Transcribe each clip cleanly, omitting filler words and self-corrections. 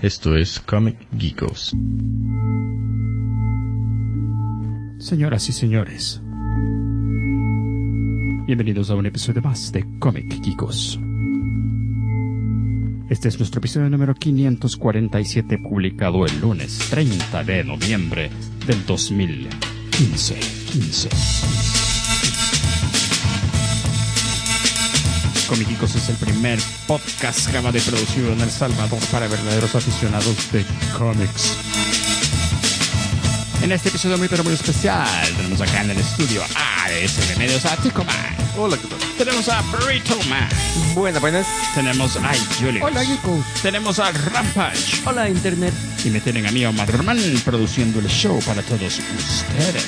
Esto es Comic Geekos. Señoras y señores, bienvenidos a un episodio más de Comic Geekos. Este es nuestro episodio número 547, publicado el lunes 30 de noviembre del 2015. Comic Geekos es el primer podcast grabado y producido en El Salvador para verdaderos aficionados de cómics. En este episodio muy especial tenemos acá en el estudio a ADSM Medios a Tico Man. Hola, ¿qué tal? Tenemos a Burrito Man. Buenas. Tenemos a Julius. Hola, Geekos. Tenemos a Rampage. Hola, Internet. Y me tienen a mí, Omar Man, produciendo el show para todos ustedes.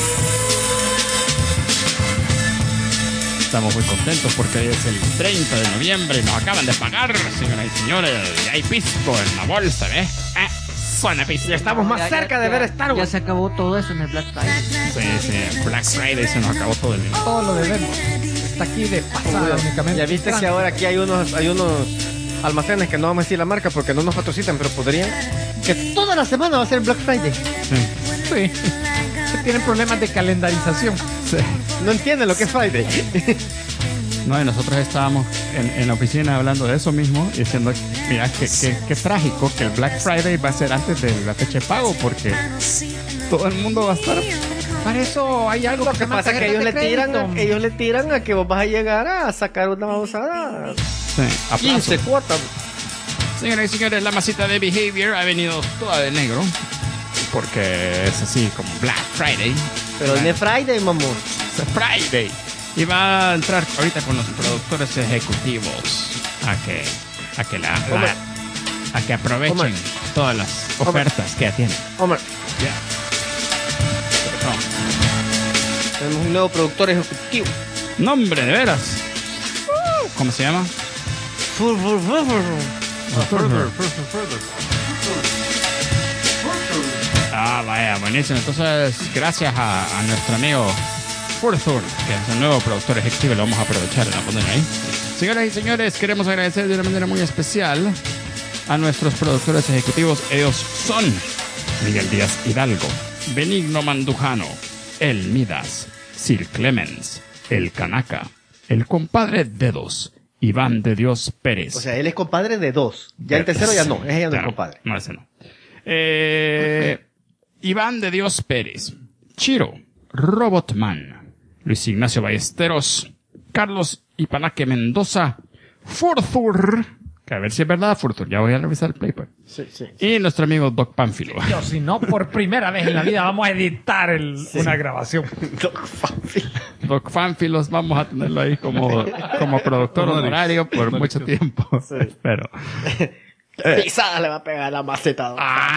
Estamos muy contentos porque hoy es el 30 de noviembre y nos acaban de pagar, señoras y señores. Y hay pisco en la bolsa, ¿ves? Suena pisco. Ya estamos más cerca de ver Star Wars. Ya se acabó todo eso en el Black Friday. Sí, Black Friday se nos acabó todo el dinero. Todo lo debemos. Está aquí de pasada únicamente. Ya viste que ahora aquí hay unos almacenes que no vamos a decir la marca porque no nos patrocitan, pero podrían. Que toda la semana va a ser Black Friday. Sí. Tienen problemas de calendarización. Sí. No entienden lo que es Friday. No, y nosotros estábamos en la oficina hablando de eso mismo, diciendo, mira, qué trágico que el Black Friday va a ser antes de la fecha de pago, porque todo el mundo va a estar... Para eso hay algo Lo que pasa es que ellos le tiran a que vos vas a llegar a sacar una babosada. Sí, 15 cuotas. Señoras y señores, la masita de Behavior ha venido toda de negro, porque es así como Black Friday. Pero no es Friday, mamón. Es Friday. Y va a entrar ahorita con los productores ejecutivos a que aprovechen Omar. todas las ofertas que tienen. Omar, Yeah. tenemos un nuevo productor ejecutivo. Nombre, de veras. ¿Cómo se llama? Ah, vaya, buenísimo. Entonces, gracias a nuestro amigo Furthur, que es el nuevo productor ejecutivo, lo vamos a aprovechar y la poner ahí. Señoras y señores, queremos agradecer de una manera muy especial a nuestros productores ejecutivos. Ellos son Miguel Díaz Hidalgo, Benigno Mandujano, El Midas, Sir Clemens, El Canaca, el compadre Dedos, Iván de Dios Pérez. O sea, él es compadre de dos. Ya el tercero ya no. Ese ya no es compadre. No, ese no. Iván de Dios Pérez, Chiro, Robotman, Luis Ignacio Ballesteros, Carlos Ipanaque Mendoza, Furthur, que a ver si es verdad, Furthur, ya voy a revisar el paper. Sí. Y nuestro amigo Doc Pánfilo. Yo, si no, por primera vez en la vida vamos a editar una grabación. Doc Pánfilos, vamos a tenerlo ahí como productor honorario por mucho tiempo. Sí. Espero. Pisada le va a pegar la maceta.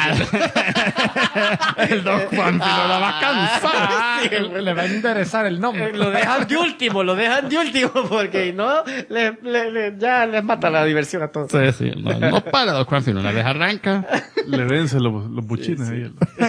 El Doc Pánfilo la va a cansar. Sí, le va a interesar el nombre. Lo dejan de último porque no ya les mata la diversión a todos. Sí, no para Doc Pánfilo, una vez arranca. Le vence los buchines ahí.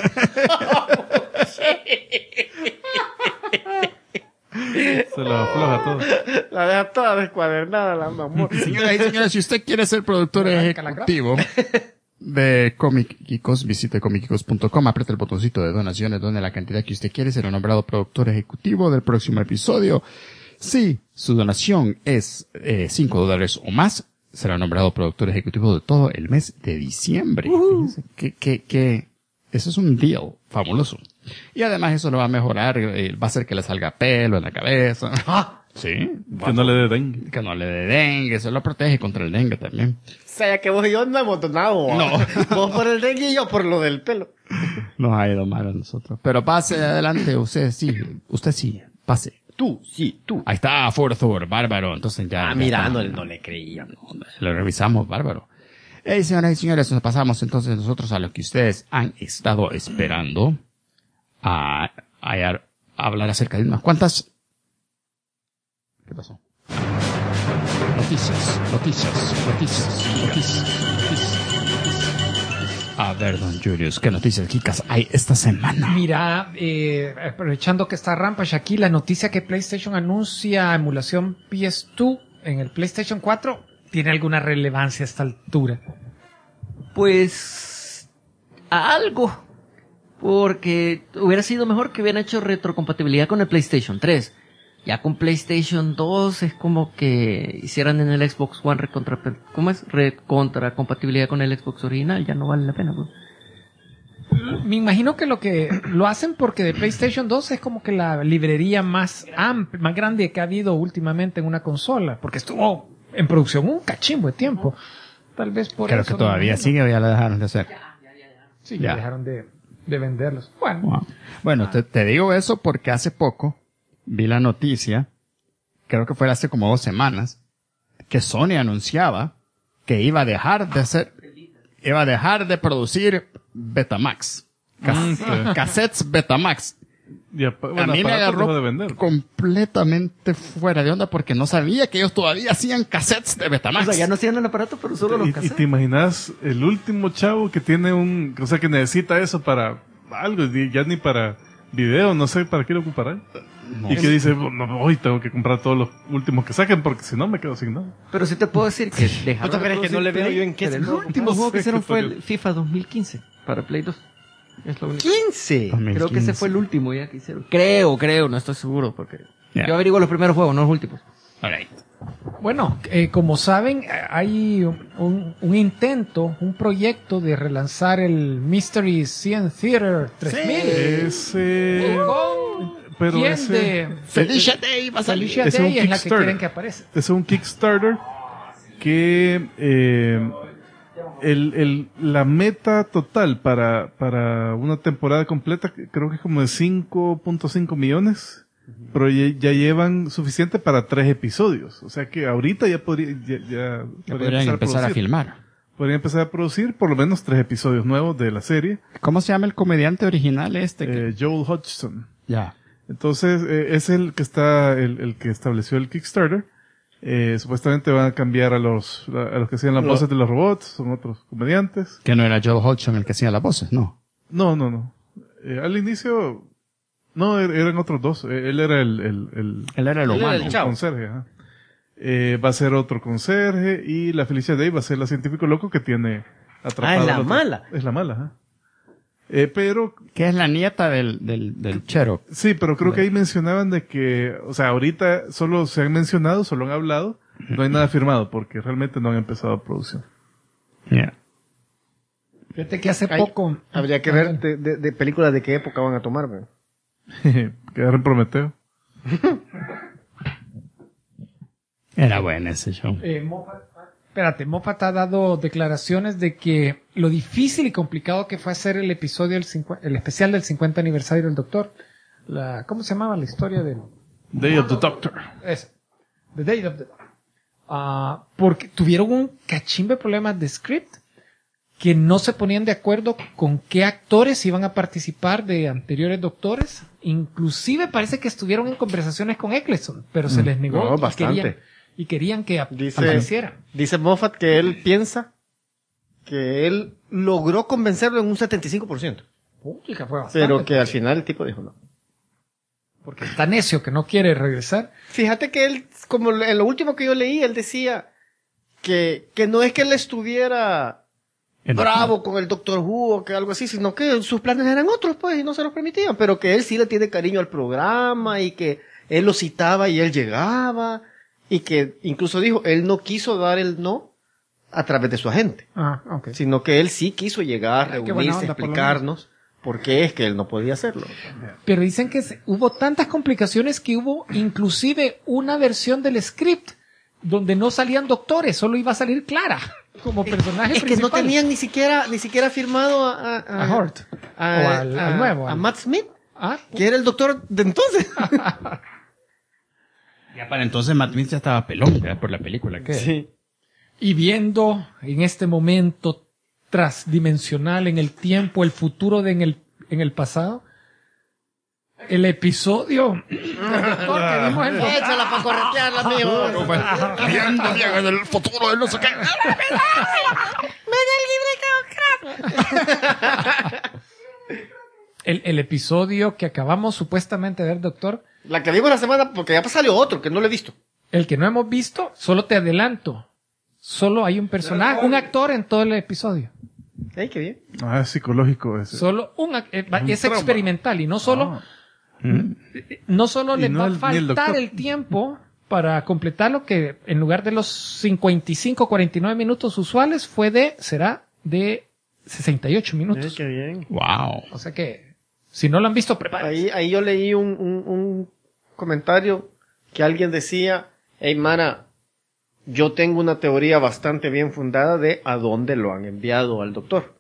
Se lo afloja todo. La deja toda descuadernada, la mamón. Señoras y señores, si usted quiere ser productor ejecutivo de Comic Geekos, visite comicgeekos.com, apriete el botoncito de donaciones, done la cantidad que usted quiere, será nombrado productor ejecutivo del próximo episodio. Si su donación es $5 o más, será nombrado productor ejecutivo de todo el mes de diciembre. Que eso es un deal fabuloso. Y además eso lo va a mejorar, va a hacer que le salga pelo en la cabeza. Sí. Que no le dé dengue. Que no le dé dengue, eso lo protege contra el dengue también. O sea, que vos y yo no hemos donado. No. Vos por el dengue y yo por lo del pelo. Nos ha ido mal a nosotros. Pero pase adelante, usted sí, pase. Tú. Ahí está, Furthur, bárbaro. Entonces ya. Mira, está. no le creía. Lo revisamos, bárbaro. Señoras y señores, nos pasamos entonces nosotros a lo que ustedes han estado esperando. A hablar acerca de unas cuantas. ¿Qué pasó? Noticias. A ver, don Julius, ¿qué noticias geekas hay esta semana? Mira, aprovechando que está Rampage aquí, la noticia que PlayStation anuncia emulación PS2 en el PlayStation 4 tiene alguna relevancia a esta altura. Pues algo, porque hubiera sido mejor que hubieran hecho retrocompatibilidad con el PlayStation 3. Ya con PlayStation 2 es como que hicieran en el Xbox One recontracompatibilidad con el Xbox original, ya no vale la pena. Pues. Me imagino que lo hacen porque de PlayStation 2 es como que la librería más amplia, más grande que ha habido últimamente en una consola, porque estuvo en producción un cachimbo de tiempo. Tal vez por Creo eso. que todavía sigue o ya la dejaron de hacer. Sí, Ya. ya dejaron de venderlos. Bueno, Wow. Bueno, te digo eso porque hace poco vi la noticia, creo que fue hace como 2 semanas, que Sony anunciaba que iba a dejar de producir Betamax. Cassettes Betamax. Y A mí me aparatos agarró dejó de vender. completamente fuera de onda porque no sabía que ellos todavía hacían cassettes de Betamax. O sea, ya no hacían el aparato, pero solo los Y cassettes. te imaginas el último chavo que tiene o sea, que necesita eso para algo, y ya ni para video, no sé para qué lo ocupará. No. Y que dice, no, hoy tengo que comprar todos los últimos que saquen porque si no me quedo sin nada. Pero sí te puedo decir que dejaron ¿Tú crees que no le veo yo en qué pero se el puede último comprar? juego que No sé hicieron qué fue tal. el FIFA 2015 para Play 2. Es lo único. 15. Creo que ese fue el último ya que hicieron. Creo, no estoy seguro porque Ya. yo averiguo los primeros juegos, no los últimos. Alright. bueno, como saben, hay un intento, un proyecto de relanzar el Mystery Science Theater 3000. Ese... Pero ¿Quién ese... de Felicia Day va a salir. Felicia Ese es un Day es la que Kickstarter. quieren que aparezca? Es un Kickstarter que la meta total para una temporada completa creo que es como de 5.5 millones, pero ya llevan suficiente para 3 episodios. O sea que ahorita ya podrían Empezar a filmar. Podrían empezar a producir por lo menos 3 episodios nuevos de la serie. ¿Cómo se llama el comediante original este? Joel Hodgson. Ya. Entonces, es el que el que estableció el Kickstarter. Supuestamente van a cambiar a los que hacían las voces de los robots, son otros comediantes. Que no era Joe Hodgson el que hacía las voces, no. No. Al inicio, no, eran otros dos. Él era Él era el Él era humano. el chavo. conserje, ajá. Va a ser otro conserje y la Felicia Day va a ser la científico loco que tiene atrapado. es la al otro. mala. Es la mala, ajá. Pero Que es la nieta del Chero. sí, pero creo que ahí mencionaban de que, o sea, ahorita solo se han mencionado, solo han hablado, no hay nada firmado porque realmente no han empezado producción. Yeah. Fíjate que hace Hay- poco... Habría que ver de películas de qué época van a tomar, ¿verdad? Quedar en Prometeo. Era bueno ese show. Moffat ha dado declaraciones de que lo difícil y complicado que fue hacer el episodio, el especial del 50 aniversario del Doctor. ¿Cómo se llamaba la historia del... Day of the Doctor. Esa. The Day of the... porque tuvieron un cachimbe de problemas de script que no se ponían de acuerdo con qué actores iban a participar de anteriores doctores. Inclusive parece que estuvieron en conversaciones con Eccleston, pero se les negó. No, y bastante. querían que Dice- apareciera. Dice Moffat que él piensa que él logró convencerlo en un 75%. Puchica, fue bastante, Pero que al final el tipo dijo no. porque está necio que no quiere regresar. Fíjate que él, como en lo último que yo leí, él decía que no es que él estuviera bravo con el Doctor Who o que algo así, sino que sus planes eran otros, pues, y no se los permitían, pero que él sí le tiene cariño al programa y que él lo citaba y él llegaba y que incluso dijo, él no quiso dar el no a través de su agente, Ok. sino que él sí quiso llegar, Qué buena reunirse, onda, por lo explicarnos por qué es que él no podía hacerlo. Pero dicen que hubo tantas complicaciones que hubo inclusive una versión del script donde no salían doctores, solo iba a salir Clara como personaje Es que principal. no tenían ni siquiera firmado a Hort o al nuevo. a Matt Smith, Ah, que era el doctor de entonces. Ya para entonces Matt Smith ya estaba pelón, ¿verdad? Por la película que Sí. y viendo en este momento transdimensional en el tiempo, el futuro en el pasado, el episodio del doctor que vimos en Échala para corretearla, amigo. Viendo en el futuro de no sé qué. el episodio que acabamos supuestamente de ver, doctor, La que vimos la semana, porque ya salió otro que no lo he visto. el que no hemos visto, solo te adelanto, solo hay un personaje, un actor en todo el episodio. ¡Ay, qué bien! Ah, es psicológico ese. Solo es trauma. experimental y no solo, no solo Y les no va a ni el faltar doctor. el tiempo para completarlo, que en lugar de los 55, 49 minutos usuales será de 68 ¡Ay, minutos. qué bien! Wow. O sea que, si no lo han visto, prepárense. Ahí yo leí un comentario que alguien decía, hey, Mara, yo tengo una teoría bastante bien fundada de a dónde lo han enviado al doctor.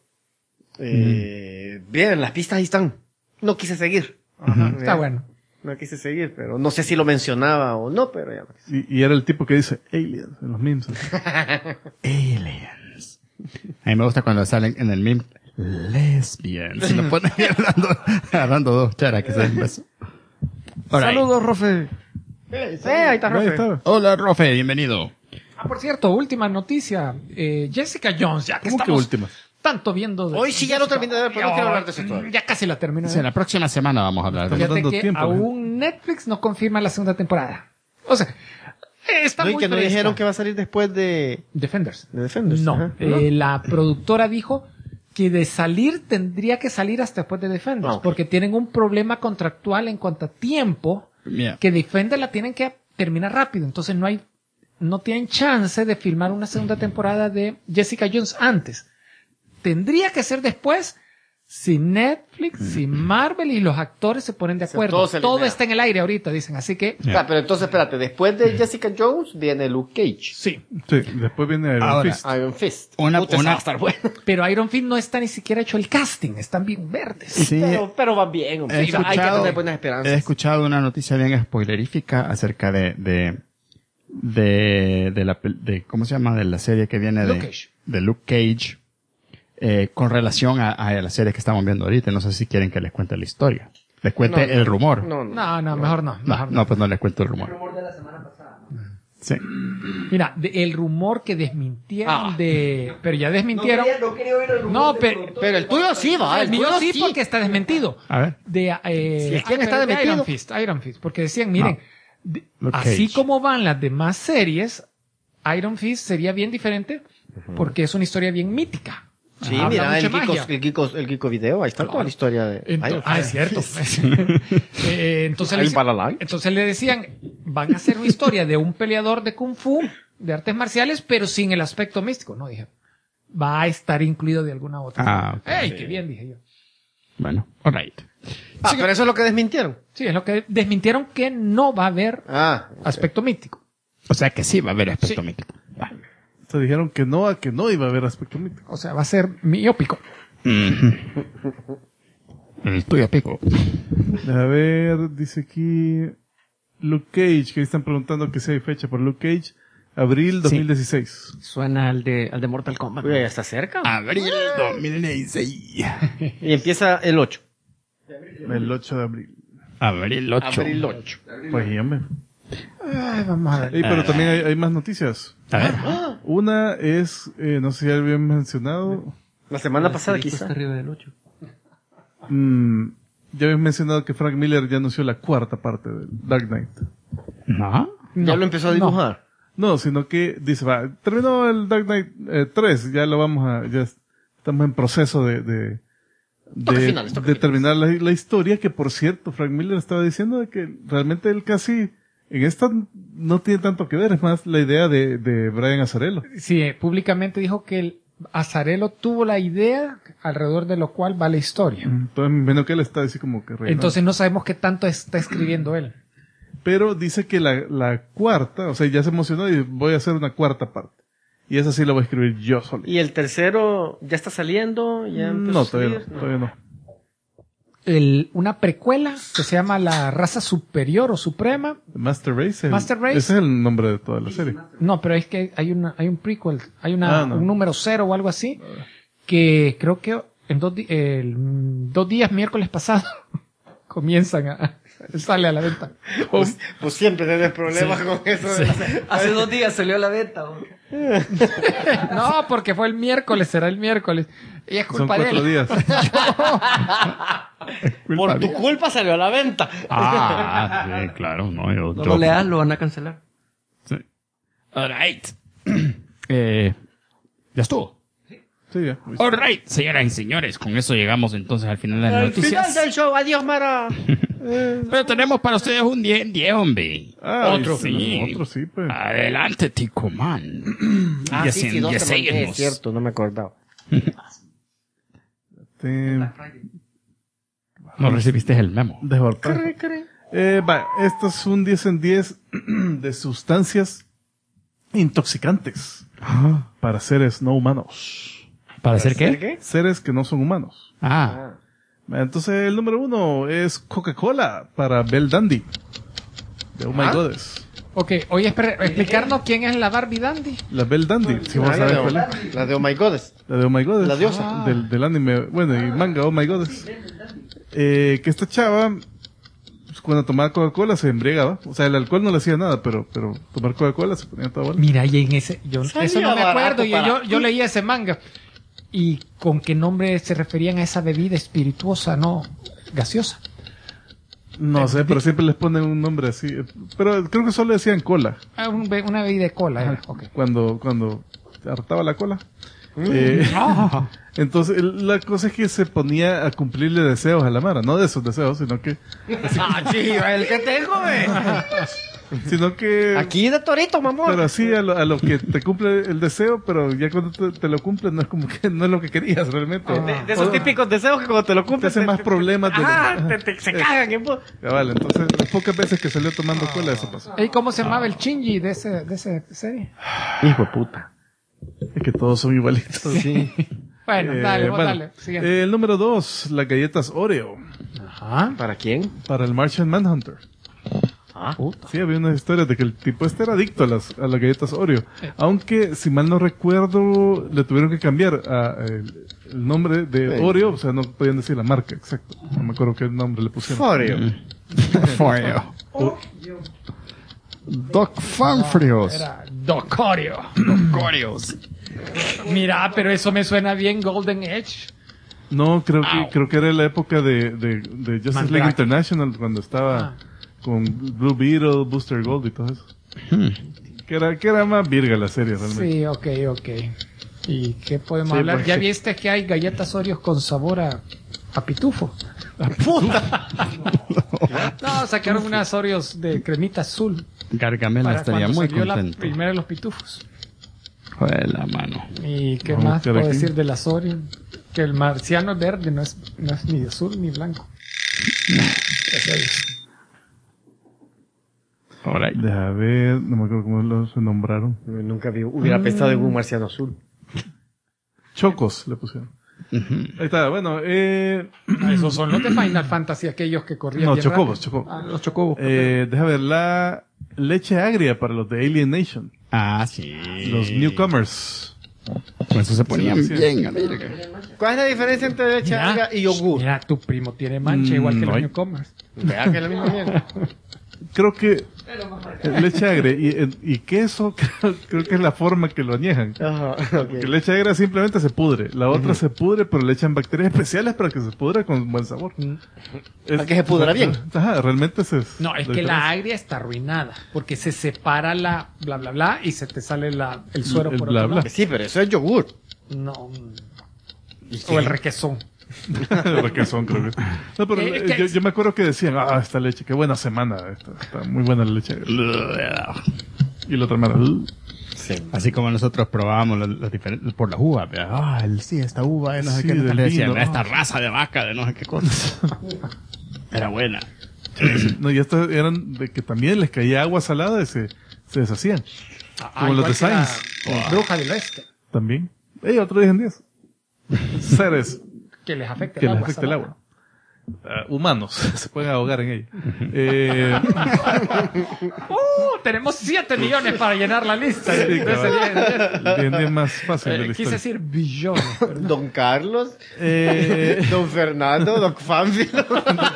Bien, las pistas ahí están. No quise seguir. Está bueno. No quise seguir, pero no sé si lo mencionaba o no, pero ya lo quise. Y era el tipo que dice aliens en los memes. Aliens. A mí me gusta cuando salen en el meme lesbians. Y lo ponen agarrando dos charas que se den beso. Alright. Saludos, Rofe. Ahí está, Ahí Rofe. está. Hola, Rofe, bienvenido. Por cierto, última noticia. Jessica Jones, ya que ¿Cómo que estamos última? tanto viendo... Hoy sí ya lo terminé de ver, pero no quiero hablar de eso todavía. Ya casi la termino. Sí, la próxima semana vamos a hablar de Estamos eso. Fíjate dando que tiempo, aún Netflix no confirma la segunda temporada. O sea, está No, y muy que no fresca. dijeron que va a salir después de Defenders. Defenders. No, Ajá. la productora dijo que de salir tendría que salir hasta después de Defenders, Ah, ok. porque tienen un problema contractual en cuanto a tiempo, Mira, que Defenders la tienen que terminar rápido, entonces no tienen chance de filmar una segunda temporada de Jessica Jones antes. Tendría que ser después si Netflix, si Marvel y los actores se ponen de sea, acuerdo. todo se Todo alinea. está en el aire ahorita, dicen, así que Ah, pero entonces espérate, después de Jessica Jones viene Luke Cage. sí. Sí, después viene Iron Ahora. Fist. Iron Fist. Una- Puta, esa una- va a estar bueno. Pero Iron Fist no está ni siquiera hecho el casting, están bien verdes. sí, Pero va bien, hombre. he Hay que escuchado- tener buenas esperanzas. he escuchado una noticia bien spoilerífica acerca de ¿cómo se llama? De la serie que viene Luke Cage. de Luke Cage, con relación a la serie que estamos viendo ahorita. No sé si quieren que les cuente la historia. Les cuente No, el rumor. No, no. No, mejor no. Mejor no. No, pues no les cuento el rumor. Sí. Mira, el rumor que desmintieron Ah. pero ya desmintieron. No, Pero el tuyo sí va. el mío sí porque está desmentido. A ver. ¿quién está de desmentido? Iron Fist, porque decían, miren, Luke así Cage. como van las demás series, Iron Fist sería bien diferente porque es una historia bien mítica. Sí, Habla mira, mucha el magia. Geeko Video, ahí está toda la historia de Iron Es cierto. Entonces, Hay Balalai. entonces le decían, van a hacer una historia de un peleador de Kung Fu, de artes marciales, pero sin el aspecto místico, ¿no? Dije, va a estar incluido de alguna otra forma. Ok. ¡Ey, qué bien! Dije yo. Bueno, alright. pero eso es lo que desmintieron. Sí, es lo que desmintieron, que no va a haber aspecto místico. O sea que sí va a haber aspecto Sí. mítico. Va. Se dijeron que no iba a haber aspecto mítico. O sea, va a ser miópico. El tuyo pico. A ver, dice aquí Luke Cage, que están preguntando que si hay fecha por Luke Cage. Abril 2016. Suena al de Mortal Kombat. Uy, ya está cerca. Abril 2016. Y empieza el 8. El 8 de abril. Abril 8. Abril 8. Pues ya me... Ay, vamos a ver. Ey, pero también hay más noticias. A ver. Una es, no sé si ya lo habían mencionado, La semana pasada Está quizá. arriba del 8. ya habían mencionado que Frank Miller ya anunció la cuarta parte del Dark Knight. ¿No? Ya lo empezó a dibujar. No, sino que dice, terminó el Dark Knight 3, ya estamos en proceso de Toque final. terminar la historia, que por cierto, Frank Miller estaba diciendo de que realmente él casi, en esta no tiene tanto que ver, es más la idea de Brian Azzarello. Sí, públicamente dijo que Azzarello tuvo la idea alrededor de lo cual va la historia. Entonces, menos que él está así como que reinando. Entonces no sabemos qué tanto está escribiendo él. Pero dice que la cuarta, o sea, ya se emocionó y voy a hacer una cuarta parte. Y esa sí la voy a escribir yo solo. Y el tercero ya está saliendo. Ya empezó No, a todavía salir? no, todavía no. Una precuela que se llama La Raza Superior o Suprema. Master Race. Master Race. Ese es el nombre de toda la serie. No, pero es que hay un prequel, hay No. un número 0 o algo así, que creo que en 2 días, miércoles pasado, sale a la venta. Pues siempre tenés problemas con eso. Hace 2 días salió a la venta. ¿O? No, porque fue el miércoles, será el miércoles. Y es Son culpa de 4 él. días. Por tu culpa salió a la venta. Sí, claro. No, No lo leas, lo van a cancelar. Sí. Alright. Ya estuvo. Sí, ya. Alright, señoras y señores, con eso llegamos entonces al final de las Al noticias. final del show, adiós, Mara. Pero tenemos para ustedes un 10 en 10, hombre. Otro sí. sí, pues. Adelante, Ticoman. Sí, 12 es cierto, no me acordaba. No recibiste el memo. De esto es un 10 en 10 de sustancias intoxicantes para seres no humanos. ¿Para hacer qué? Seres que no son humanos. Entonces el número 1 es Coca-Cola para Belle Dandy. De Oh My Goddess. Ok, oye, explicarnos quién es la Barbie Dandy. La Belle Dandy, si vamos a ver cuál es. La de Oh My Goddess. La de Oh My Goddess. La diosa. Del anime, bueno, y manga Oh My Goddess. Que esta chava, pues, cuando tomaba Coca-Cola se embriagaba. O sea, el alcohol no le hacía nada, pero tomar Coca-Cola se ponía toda bola. Mira, y en ese, eso no me acuerdo, barato yo leí ese manga. ¿Y con qué nombre se referían a esa bebida espirituosa, no gaseosa? No sé, pero siempre les ponen un nombre así. Pero creo que solo decían cola. Una bebida de cola, era. Okay. Cuando te hartaba la cola. Entonces, la cosa es que se ponía a cumplirle deseos a la Mara. No de esos deseos, sino que... El que tengo, Sino que... Aquí de torito, mamón. Pero así a lo que te cumple el deseo, pero ya cuando te lo cumple no es como que no es lo que querías realmente. De esos típicos deseos que cuando te lo Te cumples... hace más problemas. se cagan en vos. Ya vale, entonces las pocas veces que salió tomando cola eso pasó. ¿Y cómo se llamaba el Shinji de esa serie? Hijo de puta. Es que todos son igualitos. Sí. Bueno, dale. Siguiente. El número 2, las galletas Oreo. Ajá. ¿Para quién? Para el Martian Manhunter. Sí, había unas historias de que el tipo era adicto a las galletas Oreo. Aunque, si mal no recuerdo, le tuvieron que cambiar el nombre de Oreo. O sea, no podían decir la marca, exacto. No me acuerdo qué nombre le pusieron. Oreo. Doc Fanfrios. Era Doc Oreo. Oreos. Mira, pero eso me suena bien Golden Edge. No, creo que era la época de Justice League Mandrake. International, cuando estaba con Blue Beetle, Booster Gold y todo eso. Que era más virga la serie realmente. Sí, ok. ¿Y qué podemos Sí, hablar? pues, ¿Ya sí. viste que hay galletas Oreos con sabor a pitufo? ¡Puta! No, sacaron unas Oreos de cremita azul. Gargamel Para estaría cuando muy salió la contento. primera de los pitufos. Joder, la mano. ¿Y qué Vamos a más buscar puedo aquí. decir de las Oreos? Que el marciano es verde, no es ni azul ni blanco. Gracias a Dios. Alright. Deja ver, no me acuerdo cómo se nombraron. Nunca hubiera pensado en un marciano azul. Chocos le pusieron. Ahí está, bueno, Esos son los de Final Fantasy, aquellos que corrían no, bien chocobos, rápido. chocobos. Los chocobos. Deja ver, la leche agria para los de Alien Nation. Sí. Los newcomers. Con eso se ponían Sí. bien, amiga. ¿Cuál es la diferencia entre leche agria y yogur? Mira, tu primo tiene mancha igual que no los hay. newcomers. Vea que es la misma mierda. Creo que leche agria y queso creo que es la forma que lo añejan. Ajá, Porque leche agria simplemente se pudre. La otra se pudre, pero le echan bacterias especiales para que se pudra con buen sabor. Para que se pudra bien. Ajá, realmente No, es que la agria está arruinada. Porque se separa la bla bla bla y se te sale el suero El por bla, otro bla. lado. Sí, pero eso es yogur. No. O el requesón. Lo que son, creo que. No, pero Es que- yo me acuerdo que decían, esta leche, qué buena semana. Está muy buena la leche agria. Y la otra mano. Así como nosotros probábamos los diferentes por las uvas, ¿verdad? Sí, esta uva, no sé Sí, qué, del le decían, vino, esta raza de vaca, de no sé qué cosa. Era buena. No, y estas eran de que también les caía agua salada y se deshacían. Como los igual de que la Sainz. Bruja del Oeste. También. Otro 10 en 10. Seres Que les afecta que el les agua. afecta el salada. agua. Humanos. Se pueden ahogar en ella. Tenemos 7 millones para llenar la lista. Sí, de ese cabal. día. El D&D más fácil de la Quise historia. decir billones. pero no. Don Carlos, Don Fernando, Don Fanfilo.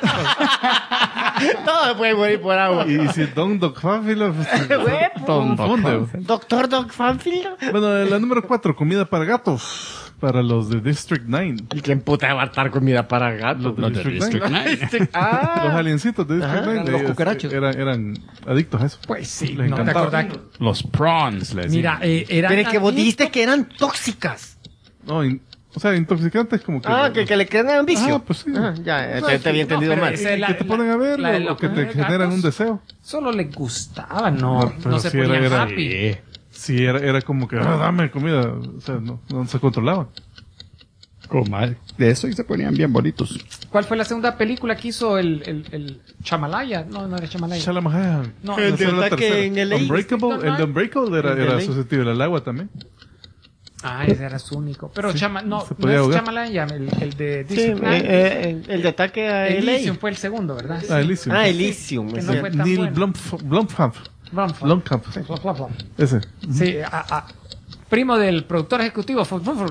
Todo se puede morir por agua. Y si Don Doc Fanfilo, Tonto. Doctor Don Fanfilo. Bueno, la número 4, comida para gatos. Para los de District 9. ¿Y quién puta va a estar comida para gatos? Los de District 9. Los Ah, aliencitos de District 9. los ellos cucarachos. eran adictos a eso. Pues sí, Les no te encantaba. acordás. Los prawns, les Mira, eran pero es que vos adictos- dijiste que eran tóxicas. No, o sea, intoxicante es como que... que le crean vicio. Ah, pues sí. Ya, te había entendido pero mal. ese- Que te ponen a ver o que te generan un deseo. Solo les gustaba, no pero se sí ponían era- happy. Sí, era como que, dame comida. O sea, no se controlaban. Comal. De eso y se ponían bien bonitos. ¿Cuál fue la segunda película que hizo el Chamalaya? No era Chamalaya. Shalamahan. No, El Esa de era la ataque tercera. en LA. Unbreakable, el de Unbreakable El de era LA. susceptible al agua también. ese era su único. Pero Sí, no se podía es ahogar. Chamalaya, el de Sí, Disney. el de ataque a Elysium LA. fue el segundo, ¿verdad? Elysium. Elysium. Que sí. no fue tan Neil bueno. Blomkamp. Blomkamp. Ese. Sí, primo del productor ejecutivo.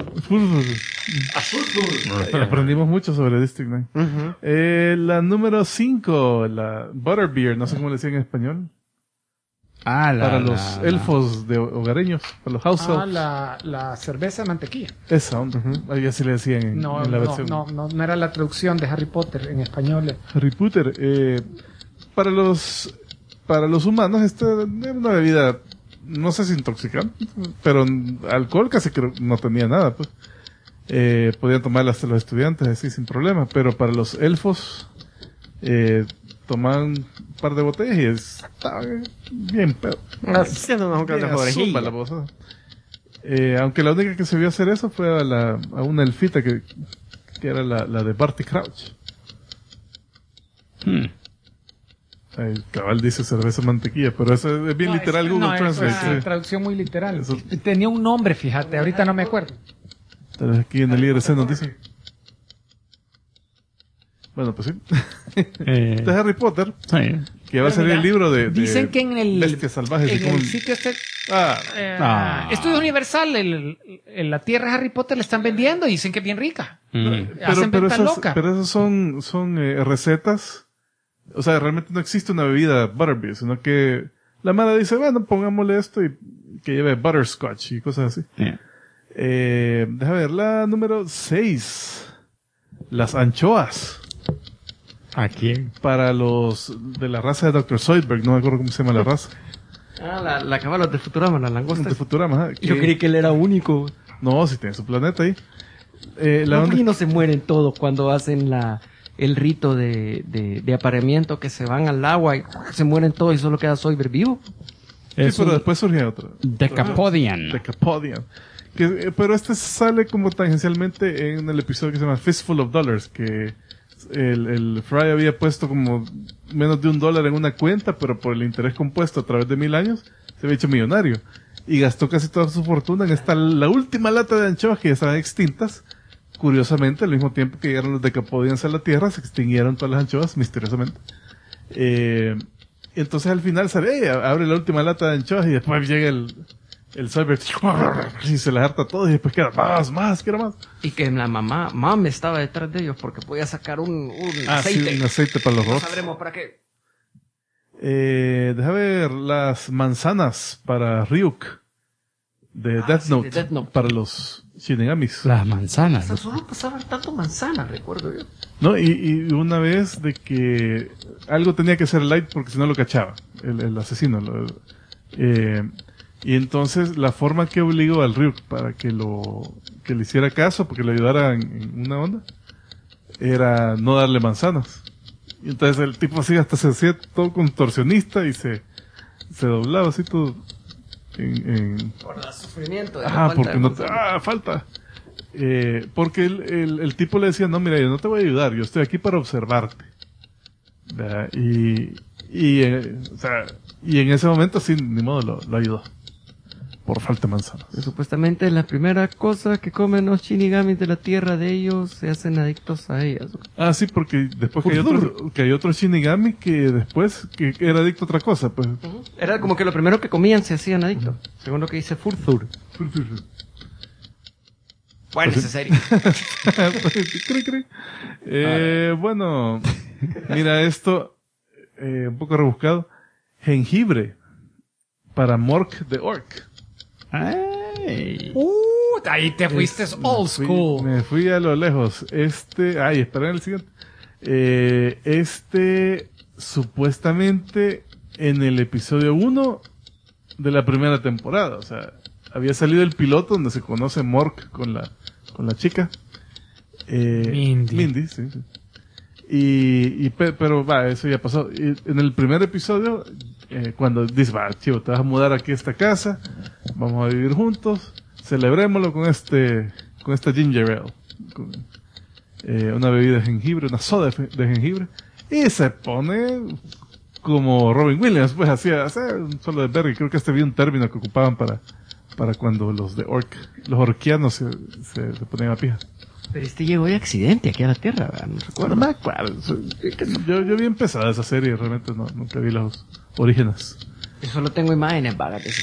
Aprendimos mucho sobre District 9. Ujú. La número 5, la Butterbeer, no sé cómo le decían en español. Para los elfos de hogareños, para los households. La cerveza de mantequilla. Esa onda. Ahí así le decían en la versión. No era la traducción de Harry Potter en español. Harry Potter. Para los humanos, esta era una bebida, no sé si intoxicante, pero alcohol casi que no tenía nada, pues. Podían tomarla hasta los estudiantes así sin problema, pero para los elfos, tomaban un par de botellas y estaba bien pedo. Haciéndonos un Bien canto de azumba la voz, aunque la única que se vio hacer eso fue a una elfita que era la de Barty Crouch. El cabal dice cerveza mantequilla, pero eso es bien literal Google Translate. Es una traducción muy literal. Tenía un nombre, fíjate, ahorita no me acuerdo. Entonces aquí en el IRC nos dice. Bueno, pues sí. De Harry Potter, Sí. que va a salir Mira, el libro de dicen que en el bestias salvajes. y en cómo- el sitio este Ah, Estudio Universal, la tierra Harry Potter la están vendiendo y dicen que es bien rica. Hacen venta esas, loca. pero esas son recetas. O sea, realmente no existe una bebida butterbeer, sino que la mala dice, bueno, pongámosle esto y que lleve butterscotch y cosas así. Yeah. Deja ver, la número 6. Las anchoas. ¿A quién? Para los de la raza de Dr. Zoidberg, no me acuerdo cómo se llama la raza. La caballos de Futurama, la langosta. De Futurama, ajá, Yo creí que él era único. No, si tiene su planeta ahí. No, ¿por qué no se mueren todos cuando hacen el rito de apareamiento, que se van al agua y se mueren todos y solo queda Zoidberg vivo? Sí, pero después surge otro. Decapodian. Decapodian. Pero este sale como tangencialmente en el episodio que se llama Fistful of Dollars, que el Fry había puesto como menos de $1 en una cuenta, pero por el interés compuesto a través de 1000 años, se había hecho millonario. Y gastó casi toda su fortuna en la última lata de anchoas que ya estaban extintas. Curiosamente, al mismo tiempo que llegaron los Decapodians a la Tierra, se extinguieron todas las anchoas, misteriosamente. Entonces al final sale, abre la última lata de anchoas y después llega el Zoidberg y se las harta todo y después queda más, quiero más. Y que la mamá estaba detrás de ellos porque podía sacar un aceite. Sí, un aceite para los No robots. sabremos para qué. Deja ver las manzanas para Ryuk de Death sí, Note, de Death Note. para los Shinigamis. Las O manzanas. sea, solo pasaban tanto manzanas, recuerdo yo. No, y una vez de que algo tenía que ser Light porque si no lo cachaba, el asesino. Y entonces la forma que obligó al Ryuk para que le hiciera caso, porque le ayudara en una onda, era no darle manzanas. Y entonces el tipo así hasta se hacía todo contorsionista y se doblaba así todo Por el sufrimiento. porque no falta. Porque el tipo le decía, no, mira, yo no te voy a ayudar, yo estoy aquí para observarte. ¿Verdad? Y en ese momento sí, ni modo, lo ayudó. Por falta de manzanas. Supuestamente la primera cosa que comen los shinigamis de la tierra de ellos se hacen adictos a ellas. Ah, sí, porque después que hay otro Shinigami que después que era adicto a otra cosa, pues. Era como que lo primero que comían se hacían adictos, según lo que dice Furthur. Bueno, es serio. Bueno, mira esto, un poco rebuscado. Jengibre para Mork the Orc. Ay. Ahí te fuiste old school. Me fui a lo lejos. Esperen el siguiente. Supuestamente en el episodio 1 de la primera temporada. O sea, había salido el piloto donde se conoce Mork con la la chica. Mindy. Sí. Pero va, eso ya pasó. Y en el primer episodio, cuando dice, va, chivo, te vas a mudar aquí a esta casa, vamos a vivir juntos, celebrémoslo con esta ginger ale, con, una bebida de jengibre, una soda de jengibre, y se pone como Robin Williams, pues hacía un solo de berry. Creo que había un término que ocupaban para cuando los orquianos se ponían a pija. Pero llegó de accidente aquí a la Tierra, ¿verdad? No recuerdo. No me acuerdo. Yo vi empezada esa serie, realmente nunca vi los orígenes. Yo solo tengo imágenes vagas de esa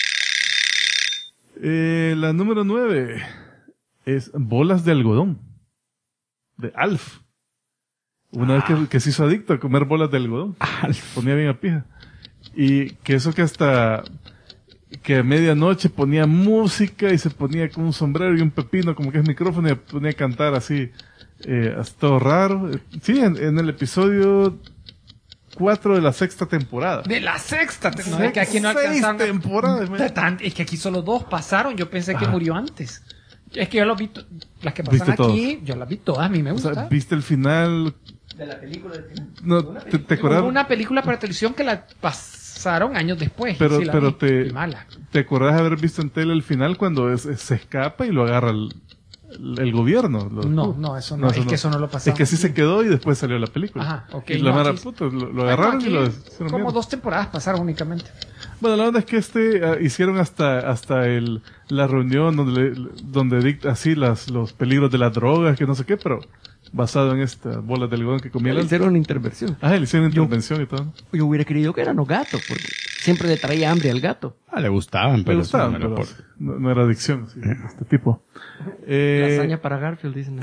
serie. La número 9 es Bolas de Algodón, de Alf. Una vez que se hizo adicto a comer bolas de algodón. Alf. Ponía bien a pija. Y que eso que hasta que a medianoche ponía música y se ponía con un sombrero y un pepino como que es micrófono y ponía a cantar así, hasta todo raro. Sí, en el episodio 4 de la 6ª temporada. De la 6ª. No, es que aquí no 6 alcanzaron. temporadas, man. Es que aquí solo 2 pasaron. Yo pensé que murió antes. Es que yo las vi, las que ¿Viste pasan aquí, yo las vi todas. A mí me O gusta. sea, ¿viste el final? De la película del final. No, ¿te acordás? Hubo una película para televisión que la pasaron años después. Pero, Sí, la pero vi, y mala. ¿te acordás de haber visto en tele el final cuando se escapa y lo agarra el gobierno? No, eso no. Es que eso no lo pasaba. Es que así se quedó y después salió la película. Ajá, ok. Y la No, mara aquí- puta, lo agarraron Aquí y lo hicieron como mierda. 2 temporadas pasaron únicamente. Bueno, la onda es que hicieron hasta la reunión donde dicta así los peligros de las drogas, que no sé qué, pero basado en estas bolas de algodón que comía Le el hicieron una intervención. le hicieron intervención y todo. Yo hubiera querido que eran los gatos, porque siempre le traía hambre al gato. Le gustaban, Me pero gustaban, eso no me lo pero no era adicción, sí, este tipo. Lasaña para Garfield, dicen.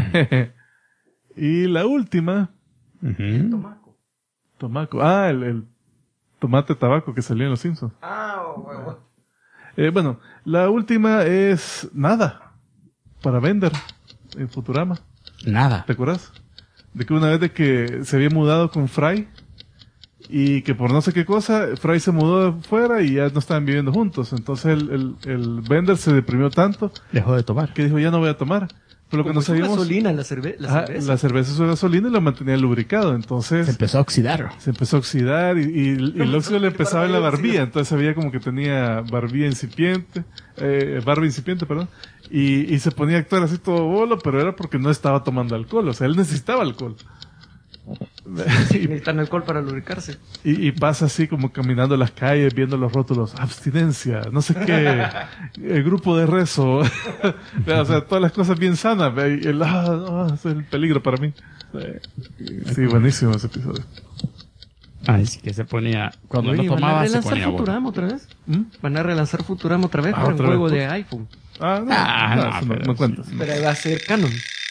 Y la última, Ujú. Tomaco. El tomate tabaco que salió en Los Simpsons. Bueno, la última es Nada, para Bender, en Futurama. Nada. ¿Te acuerdas? De que una vez de que se había mudado con Fry y que por no sé qué cosa, Fry se mudó de fuera y ya no estaban viviendo juntos. Entonces el Bender se deprimió tanto Dejó de tomar. que dijo, ya no voy a tomar. Pero lo que no sabíamos... gasolina, la cerveza. La cerveza es su gasolina y lo mantenía lubricado. Entonces... Se empezó a oxidar. se empezó a oxidar y el óxido le empezaba en la barbilla, entonces se veía como que tenía barba incipiente, perdón, y se ponía a actuar así todo bolo, pero era porque no estaba tomando alcohol, o sea, él necesitaba alcohol. Necesitan alcohol para lubricarse. Y pasa así como caminando las calles, viendo los rótulos, abstinencia, no sé qué, el grupo de rezo, o sea, todas las cosas bien sanas, y no, es el peligro para mí. Sí, buenísimo ese episodio. Ay, sí que se ponía... Cuando Oye, no tomaba, ¿van a se relanzar ponía bueno. Futurama otra vez? ¿Mm? Van a relanzar Futurama otra vez, pero en otra juego vez, de iPhone. No, Ah, no, eso pero no cuentas. sí. Pero ahí va a ser canon.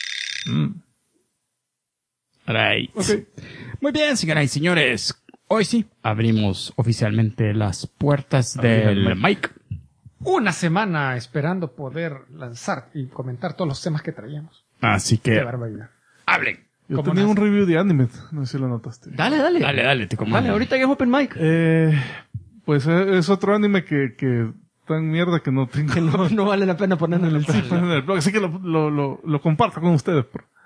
Right. Ok. Muy bien, señoras y señores. Hoy sí, abrimos oficialmente las puertas del mic. Una semana esperando poder lanzar y comentar todos los temas que traíamos. Así Qué que, barbaridad. hablen. Yo ¿Cómo tenía nace? un review de anime, no sé si lo notaste. Dale. Dale, te comando. Dale, ahorita ya es open mic. Pues es otro anime que tan mierda que no tengo Que no vale la pena ponerlo en el sitio. en el blog, así que lo comparto con ustedes.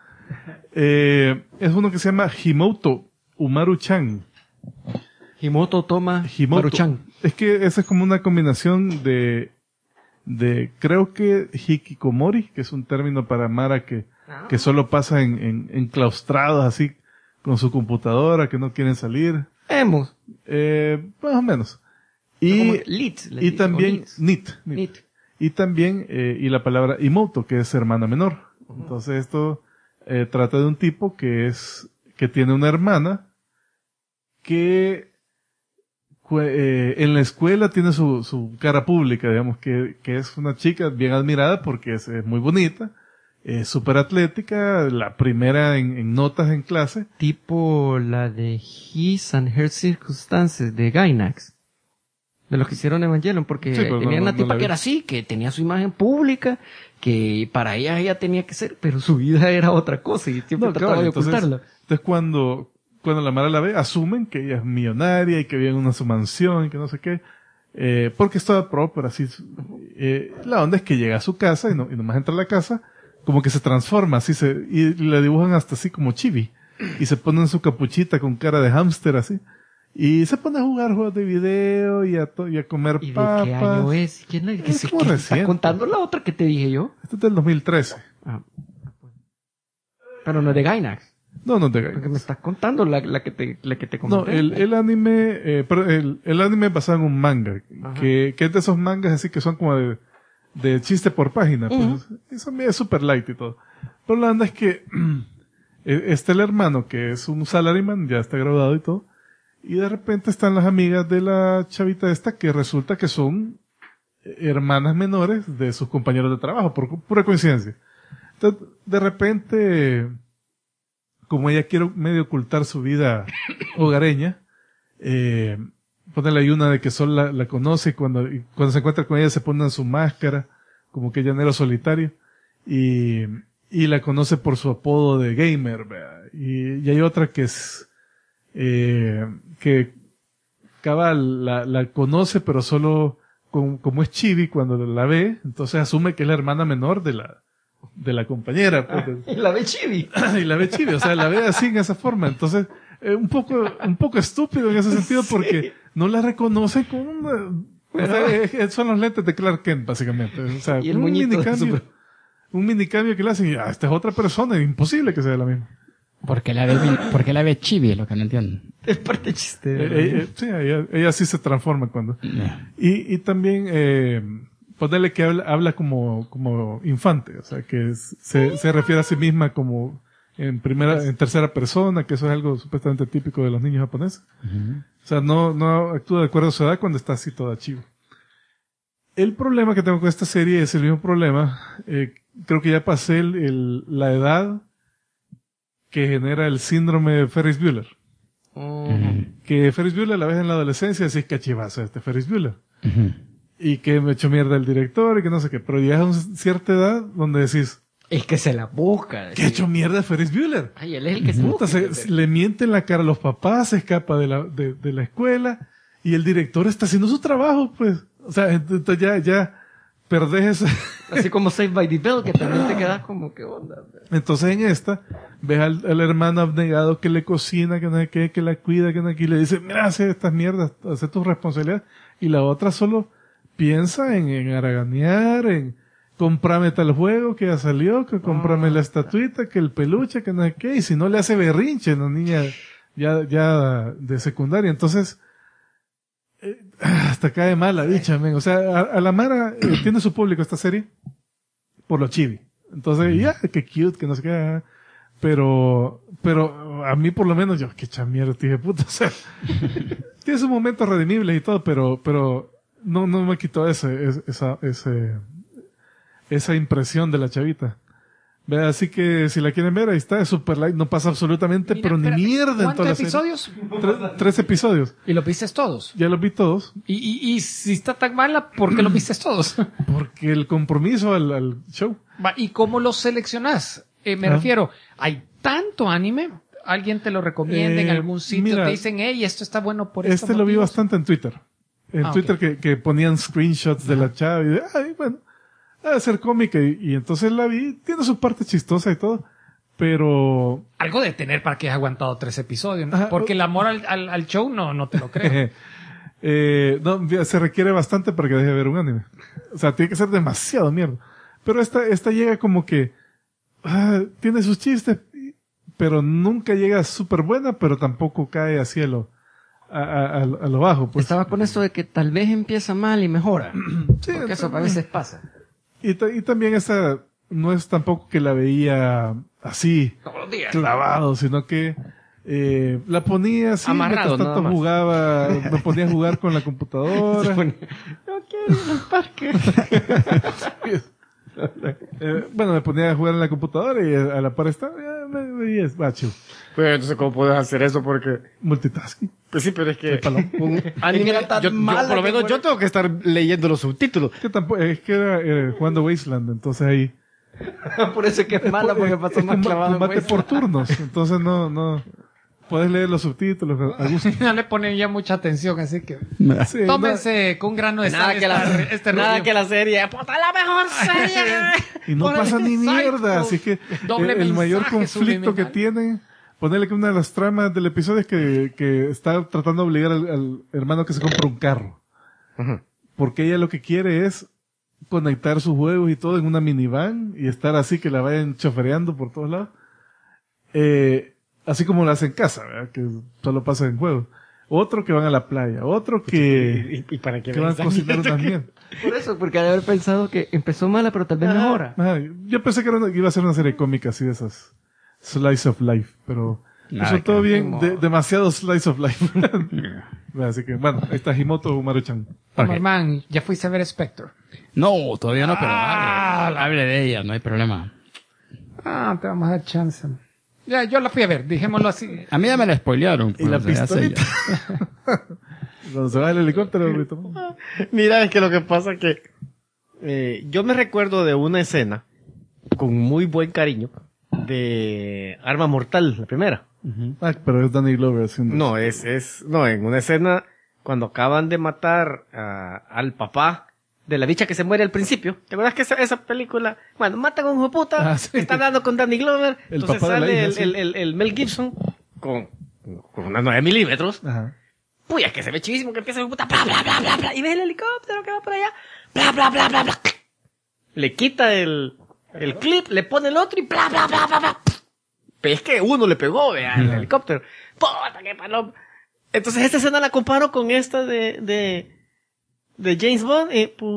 Es uno que se llama Himoto Umaru-chan. Himoto toma Himoto. Maruchan. Es que esa es como una combinación de creo que hikikomori, que es un término para Mara que solo pasa enclaustrados así con su computadora, que no quieren salir. Hemos. Más o menos. Como Y, lit. y también Lit. NIT. Y también, y la palabra Imoto, que es hermana menor. Entonces esto trata de un tipo que tiene una hermana que en la escuela tiene su cara pública, digamos, que es una chica bien admirada porque es muy bonita, súper atlética, la primera en notas en clase. Tipo la de His and Her Circumstances de Gainax. De los que hicieron Evangelion, porque Sí, pero tenía no una la tipa vi. que era así, que tenía su imagen pública, que para ella tenía que ser, pero su vida era otra cosa y siempre No, trataba cabal, de entonces, ocultarla. entonces cuando la Mara la ve, asumen que ella es millonaria y que vive en una su mansión y que no sé qué, porque es toda proper, así. La onda es que llega a su casa y nomás entra a la casa, como que se transforma, así y le dibujan hasta así como chibi. Y se ponen su capuchita con cara de hámster así. Y se pone a jugar juegos de video y a comer ¿Y papas. de qué año es? ¿Quién es? Es como ¿Estás reciente. contando la otra que te dije yo? Este es del 2013. Pero no es de Gainax. No, no te Porque me estás contando la que te No, comenté. el anime, pero el anime es basado en un manga, que es de esos mangas así que son como de chiste por página, pues. Eso es super light y todo. Pero la onda es que, está el hermano que es un salaryman, ya está graduado y todo, y de repente están las amigas de la chavita esta que resulta que son hermanas menores de sus compañeros de trabajo, por pura coincidencia. Entonces, de repente, como ella quiere medio ocultar su vida hogareña, ponerle ahí una de que solo la conoce y cuando se encuentra con ella se pone en su máscara, como que llanero solitario, y la conoce por su apodo de gamer, ¿verdad? Y hay otra que es, que cabal la conoce pero solo como es chibi cuando la ve, entonces asume que es la hermana menor de la compañera, pues. Y la ve chibi. Y la ve chibi, o sea, la ve así en esa forma. Entonces, un poco estúpido en ese sentido porque no la reconoce con o sea, son los lentes de Clark Kent, básicamente. O sea, Y el moñito un minicambio que le hacen y esta es otra persona, es imposible que sea la misma. Porque la ve chibi, es lo que no entiendo. Es parte chiste. Sí, ella sí se transforma cuando. Y también, ponerle que habla como infante, o sea, que se refiere a sí misma como en tercera persona, que eso es algo supuestamente típico de los niños japoneses. O sea, no actúa de acuerdo a su edad cuando está así toda chiva. El problema que tengo con esta serie es el mismo problema. Creo que ya pasé la edad que genera el síndrome de Ferris Bueller. Que Ferris Bueller la ves en la adolescencia y decís cachivazo este Ferris Bueller. Y que me echó mierda el director y que no sé qué. Pero llegas a una cierta edad donde decís, Es que se la busca. ¿qué ha hecho mierda Ferris Bueller? Ay, él es el que se busca. Le miente en la cara a los papás, se escapa de la escuela y el director está haciendo su trabajo, pues. O sea, entonces ya perdés ese. Así como Saved by the Bell, que también te quedas como, ¿qué onda? Entonces en esta, ves al hermano abnegado que le cocina, que no sé qué, que la cuida, que no sé qué, y le dice, mira, hace estas mierdas, hace tus responsabilidades. Y la otra solo piensa en haraganear, en comprame tal juego que ya salió, que comprame la estatuita, que el peluche, que no sé qué, y si no le hace berrinche, la niña ya de secundaria. Entonces, hasta cae mal la dicha, men. O sea, a la Mara tiene su público esta serie por lo chibi. Entonces, ya, qué cute, que no sé qué. Pero a mí por lo menos yo, qué chamierda, dije, puta, o sea, tiene sus momentos redimibles y todo, pero no me quitó esa impresión de la chavita. Ve, así que si la quieren ver, ahí está, es super light, no pasa absolutamente, Mira, pero ni espérate, mierda en toda la serie. ¿cuántos episodios? 3 episodios. ¿Y los viste todos? Ya los vi todos. Y si está tan mala, ¿por qué los viste todos? Porque el compromiso al show. ¿Y cómo los seleccionás? Me refiero, hay tanto anime, alguien te lo recomienda en algún sitio, mira, te dicen, hey, esto está bueno por esto. Lo vi bastante en Twitter. En Twitter ok. que ponían screenshots de la chava y de, ay, bueno, debe ser cómica y entonces la vi, tiene su parte chistosa y todo, pero... Algo de tener para que hayas aguantado 3 episodios, ¿no? Ajá. Porque el amor al show no te lo creo. no, se requiere bastante para que deje de ver un anime. O sea, tiene que ser demasiado mierda. Pero esta llega como que, tiene sus chistes, pero nunca llega súper buena, pero tampoco cae así a lo bajo, pues. Estaba con eso de que tal vez empieza mal y mejora. Sí, Porque eso a veces pasa. Y también esta no es tampoco que la veía así, Todos los días. clavado, sino que la ponía así, Amarrado, mientras tanto nada más. me ponía a jugar con la computadora. No quiero ir al parque. Bueno, me ponía a jugar en la computadora y a la par estaba, me veía, chido. Pues entonces, ¿cómo puedes hacer eso? Porque, Multitasking. pues sí, pero es que paloma. un anime, Era tan yo, mala por lo que menos fuera- yo tengo que estar leyendo los subtítulos. Que tampoco, es que era jugando Wasteland, entonces ahí. Por eso es que es mala, porque pasó más es clavado en combate por Wasteland. turnos, entonces no. Puedes leer los subtítulos a gusto. No le ponen ya mucha atención, así que Sí, tómense con un grano de Nada sal que nada review. que la serie, puta, la mejor serie. y no Ponele pasa ni psycho. mierda, así que Doble el mayor mensaje conflicto que subliminal. tienen, ponerle que una de las tramas del episodio es que está tratando de obligar al hermano que se compre un carro. Porque ella lo que quiere es conectar sus juegos y todo en una minivan y estar así que la vayan chofereando por todos lados. Así como lo hace en casa, ¿verdad? Que solo pasa en juegos. Otro que van a la playa, otro que, ¿Y para qué que van a cocinar unas mierdas. Por eso, porque ha de haber pensado que empezó mala, pero tal vez mejora. Ajá, yo pensé que iba a ser una serie cómica así de esas Slice of Life, pero Nada eso que todo ver. bien, demasiado Slice of Life. Así que bueno, ahí está Himoto Umaru-chan. Como, man, ya fuiste a ver Spectre. No, todavía no, pero hable de ella, no hay problema. Te vamos a dar chance. Ya, yo la fui a ver, dijémoslo así. A mí ya me la spoilearon. Y la pues, ya sé pistolita. ya. Cuando se va el helicóptero, ahorita. Mira, es que lo que pasa es que yo me recuerdo de una escena con muy buen cariño de Arma Mortal, la primera. Pero es Danny Glover haciendo. No, no, en una escena cuando acaban de matar al papá de la bicha que se muere al principio. ¿Te acuerdas que esa película? Bueno, matan a un hijo de puta, Ah, sí. está dando con Danny Glover, El entonces papá de la sale hija, sí. el Mel Gibson con unas 9 milímetros. Ajá. Puya, que se ve chivísimo que empieza el hijo de puta, bla, bla, bla, bla, bla, y ves el helicóptero que va por allá, bla, bla, bla, bla, bla. Le quita el clip, le pone el otro y bla, bla, bla, bla, bla. Pero es que uno le pegó, vea, el helicóptero. ¡Puta, qué paloma! Entonces esta escena la comparo con esta de James Bond.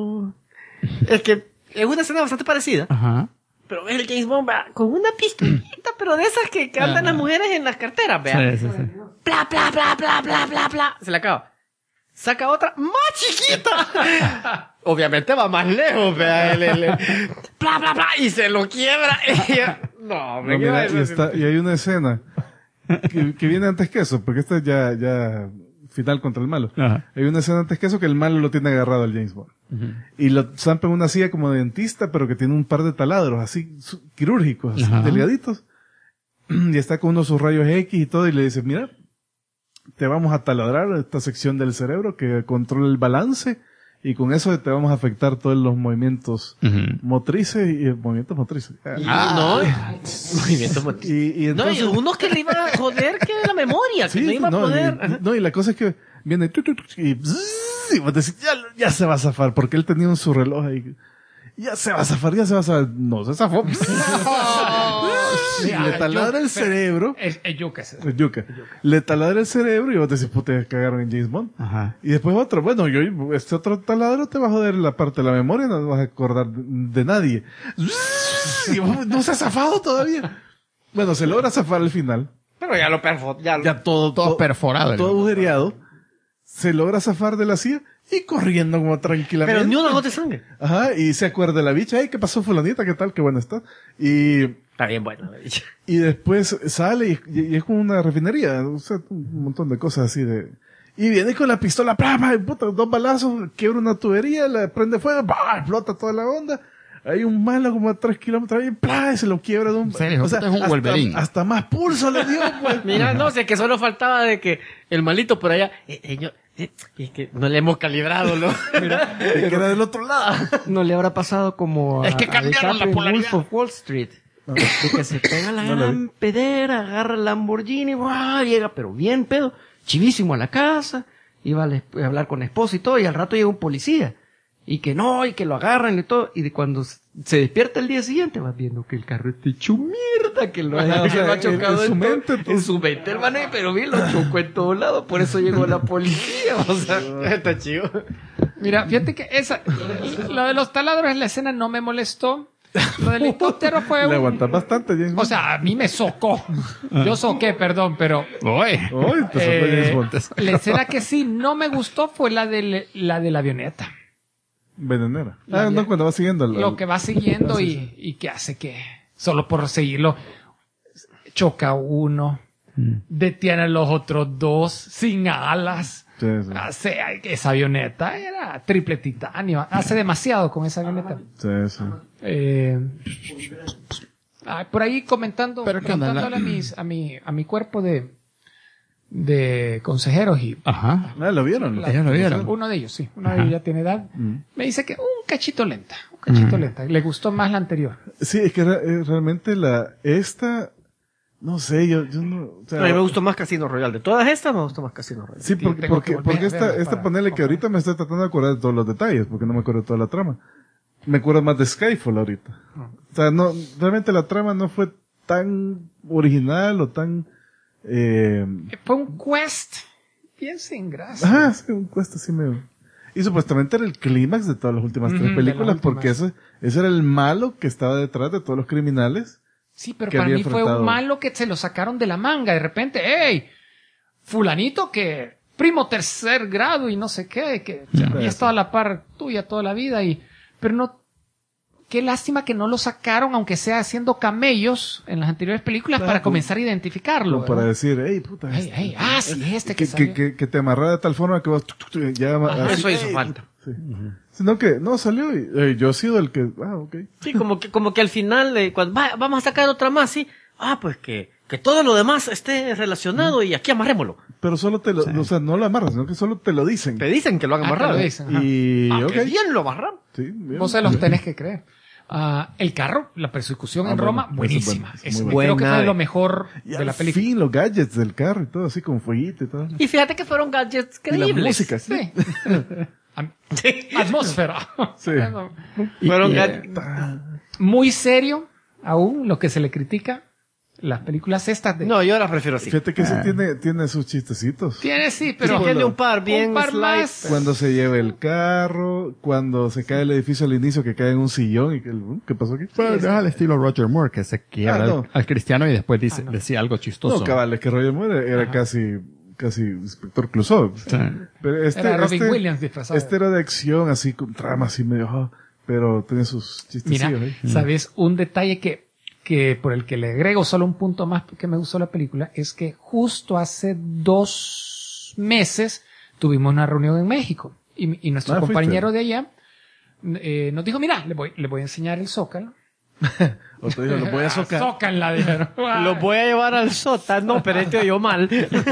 Es que es una escena bastante parecida. Ajá. Pero ves el James Bond va con una pistolita, pero de esas que andan las mujeres en las carteras, vea. Sí, sí, sí. Bla, bla, bla, bla, bla, bla, bla. Se le acaba. Saca otra más chiquita. Obviamente va más lejos, vea. Bla, bla, bla. Y se lo quiebra. No, me No, queda mira, eso. y hay una escena que viene antes que eso, porque esta es ya final contra el malo. Ajá. Hay una escena antes que eso que el malo lo tiene agarrado al James Bond. Y lo zampa en una silla como de dentista, pero que tiene un par de taladros así quirúrgicos, así Ajá. delgaditos. Y está con unos sus rayos X y todo y le dice, mira, te vamos a taladrar esta sección del cerebro que controla el balance y con eso te vamos a afectar todos los movimientos motrices y movimientos motrices. No, movimiento motriz. Y No, y entonces, unos que le iban a joder que la memoria, que no iba a poder. y la cosa es que viene y vos decís, ya se va a zafar, porque él tenía su reloj ahí. Ya se va a zafar. No, se zafó. Y le taladra el cerebro. Es yuca ese. El yuca. Le taladra el cerebro y vos decís, puta, cagaron en James Bond. Ajá. Y después otro, bueno, este otro taladro te va a joder la parte de la memoria, no te vas a acordar de nadie. Y vos, no se ha zafado todavía. Bueno, se logra zafar al final. Pero ya lo perfo, Ya todo perforado. todo agujereado. Se logra zafar de la silla y corriendo como tranquilamente. Pero ni una gota de sangre. Ajá, y se acuerda de la bicha, ay, ¿qué pasó fulanita? ¿Qué tal? Qué buena está. Y Está bien bueno, la bicha. y después sale y es como una refinería, o sea, un montón de cosas así de... Y viene con la pistola, puta, 2 balazos, quiebra una tubería, le prende fuego, explota toda la onda. Hay un malo como a 3 kilómetros y se lo quiebra de un... serio, es un Wolverine. hasta más pulso le dio, pues. Mira, no sé, que solo faltaba de que el malito por allá, señor, es que no le hemos calibrado, ¿no? Mira, que era del otro lado. No le habrá pasado como Es que cambiaron DiCaprio la en polaridad. Wolf of Wall Street. De que se pega la gran pedera, agarra el Lamborghini, ¡guau! Llega, pero bien pedo, chivísimo a la casa, iba a hablar con la esposa y todo, y al rato llega un policía. Y que no, y que lo agarran y todo, y de cuando se despierta el día siguiente vas viendo que el carro está hecho mierda, que lo, Ajá, o sea, lo ha chocado en su todo- mente, todo. en su mente, hermano, pero bien lo chocó en todos lados, por eso llegó la policía, o sea. Está chido. Mira, fíjate que lo de los taladros en la escena no me molestó. Lo del helicóptero fue Le aguantas bastante, James Bond. o sea, a mí me socó. Yo soqué, perdón, pero Oye. Ay, te sacó James Bond. la escena que sí no me gustó fue la de la avioneta. Venenera. No, cuando va siguiendo Lo que va siguiendo y que hace que solo por seguirlo choca uno, detiene a los otros 2 sin alas. Sí, sí. Esa avioneta era triple titanio. Hace demasiado con esa avioneta. Sí, sí. Por ahí comentando, Pero ¿qué onda? preguntándole a mi cuerpo de de consejeros y Ajá. Lo vieron. Ellos lo vieron. uno de ellos, sí, uno de Ajá. ellos ya tiene edad, me dice que un cachito lenta. Le gustó más la anterior. Sí, es que realmente esta, no sé, yo no, o sea, A mí me gustó más Casino Royale. De todas estas me gustó más Casino Royale. sí, Tengo que porque volver a esta verla ponele para- que ahorita me estoy tratando de acordar de todos los detalles, porque no me acuerdo de toda la trama. Me acuerdo más de Skyfall ahorita. O sea, no, realmente la trama no fue tan original o tan, Fue un quest bien sin gracia. ajá, sí, un cuesta así medio. Y supuestamente era el clímax de todas las últimas Ujú, tres de películas, las porque últimas. ese era el malo que estaba detrás de todos los criminales. Sí, pero que para había mí fue enfrentado. un malo que se lo sacaron de la manga. De repente, ¡hey! Fulanito que primo tercer grado y no sé qué, que había estado a la par tuya toda la vida pero no, qué lástima que no lo sacaron, aunque sea haciendo camellos en las anteriores películas Claro, para comenzar a identificarlo. Como para ¿verdad? decir, hey, puta. Hey, hey, sí, este que que, salió. que te amarraba de tal forma que vos ya así, Eso hizo ¡ey! falta. Sí. Sino que no salió y yo he sido el que, ok. Sí, como que al final, cuando vamos a sacar otra más, sí. Pues que todo lo demás esté relacionado y aquí amarrémoslo. Pero solo te lo, o sea, no lo amarras, sino que solo te lo dicen. Te dicen que lo han Ah, amarrado. te lo dicen, ajá. Y, ok. Que bien lo amarraron. Sí, bien. Vos se los tenés que creer. El carro, la persecución en bueno, Roma, eso es buenísima. bueno, es muy Creo bueno. que fue Buena lo nave. mejor Y de al la película. fin los gadgets del carro y todo, así con fueguito y todo. Y fíjate que fueron gadgets Y la creíbles. música, sí. Sí. Atmósfera. Sí. Fueron Y, gadgets. Muy serio, aún lo que se le critica. Las películas estas de... No, yo las prefiero así. Fíjate que ese tiene sus chistecitos. Tiene, sí, pero... Sí, tiene un par bien un par slight, más. Cuando se lleva el carro, cuando se cae el edificio al inicio, que cae en un sillón y que, ¿qué pasó aquí? Bueno, es al estilo Roger Moore, que se quiebra no. al cristiano y después decía algo chistoso. No, cabal, es que Roger Moore era casi Inspector Clouseau. Sí. Pero Era Robin Williams disfrazado. Este era de acción, así con trama así medio, pero tenía sus Mira, chistecillos ahí. ¿sabes? Un detalle que por el que le agrego solo un punto más que me gustó la película es que justo hace 2 meses tuvimos una reunión en México y nuestro compañero de allá nos dijo, mira, le voy a enseñar el Zócalo. Otro dijo, lo voy a socar. Zócala, dijeron. Lo voy a llevar al sótano, pero este oyó mal.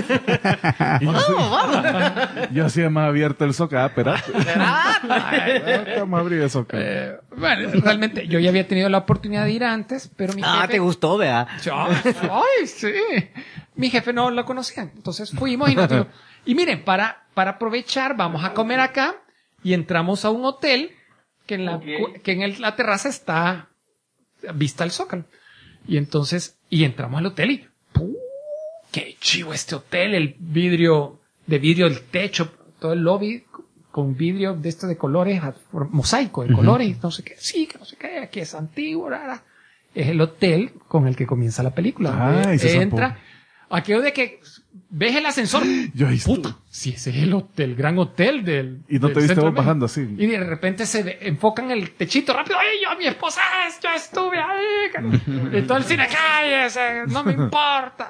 Yo hacía más abierto el soca, espérate. Vamos a abrir el soca. Bueno, realmente yo ya había tenido la oportunidad de ir antes, pero mi jefe... te gustó, vea. Ay, sí. Mi jefe no lo conocía. Entonces fuimos y nos dijo, y miren, para aprovechar, vamos a comer acá y entramos a un hotel que en la terraza está vista al Zócalo. Y entonces, entramos al hotel y qué chivo este hotel, el vidrio, el techo, todo el lobby con vidrio de esto de colores, mosaico de colores, no sé qué, sí, que no sé qué, aquí es antiguo, rara. Es el hotel con el que comienza la película. Y se Entra, zampó. aquello de que ves el ascensor. Yo ahí estuve. Puta, sí, ese es el gran hotel del. Y no del te viste centro vos de México. bajando así. Y de repente enfocan el techito rápido. ¡Ay, yo, mi esposa, yo estuve ahí! Y todo el cine, cállese, no me importa.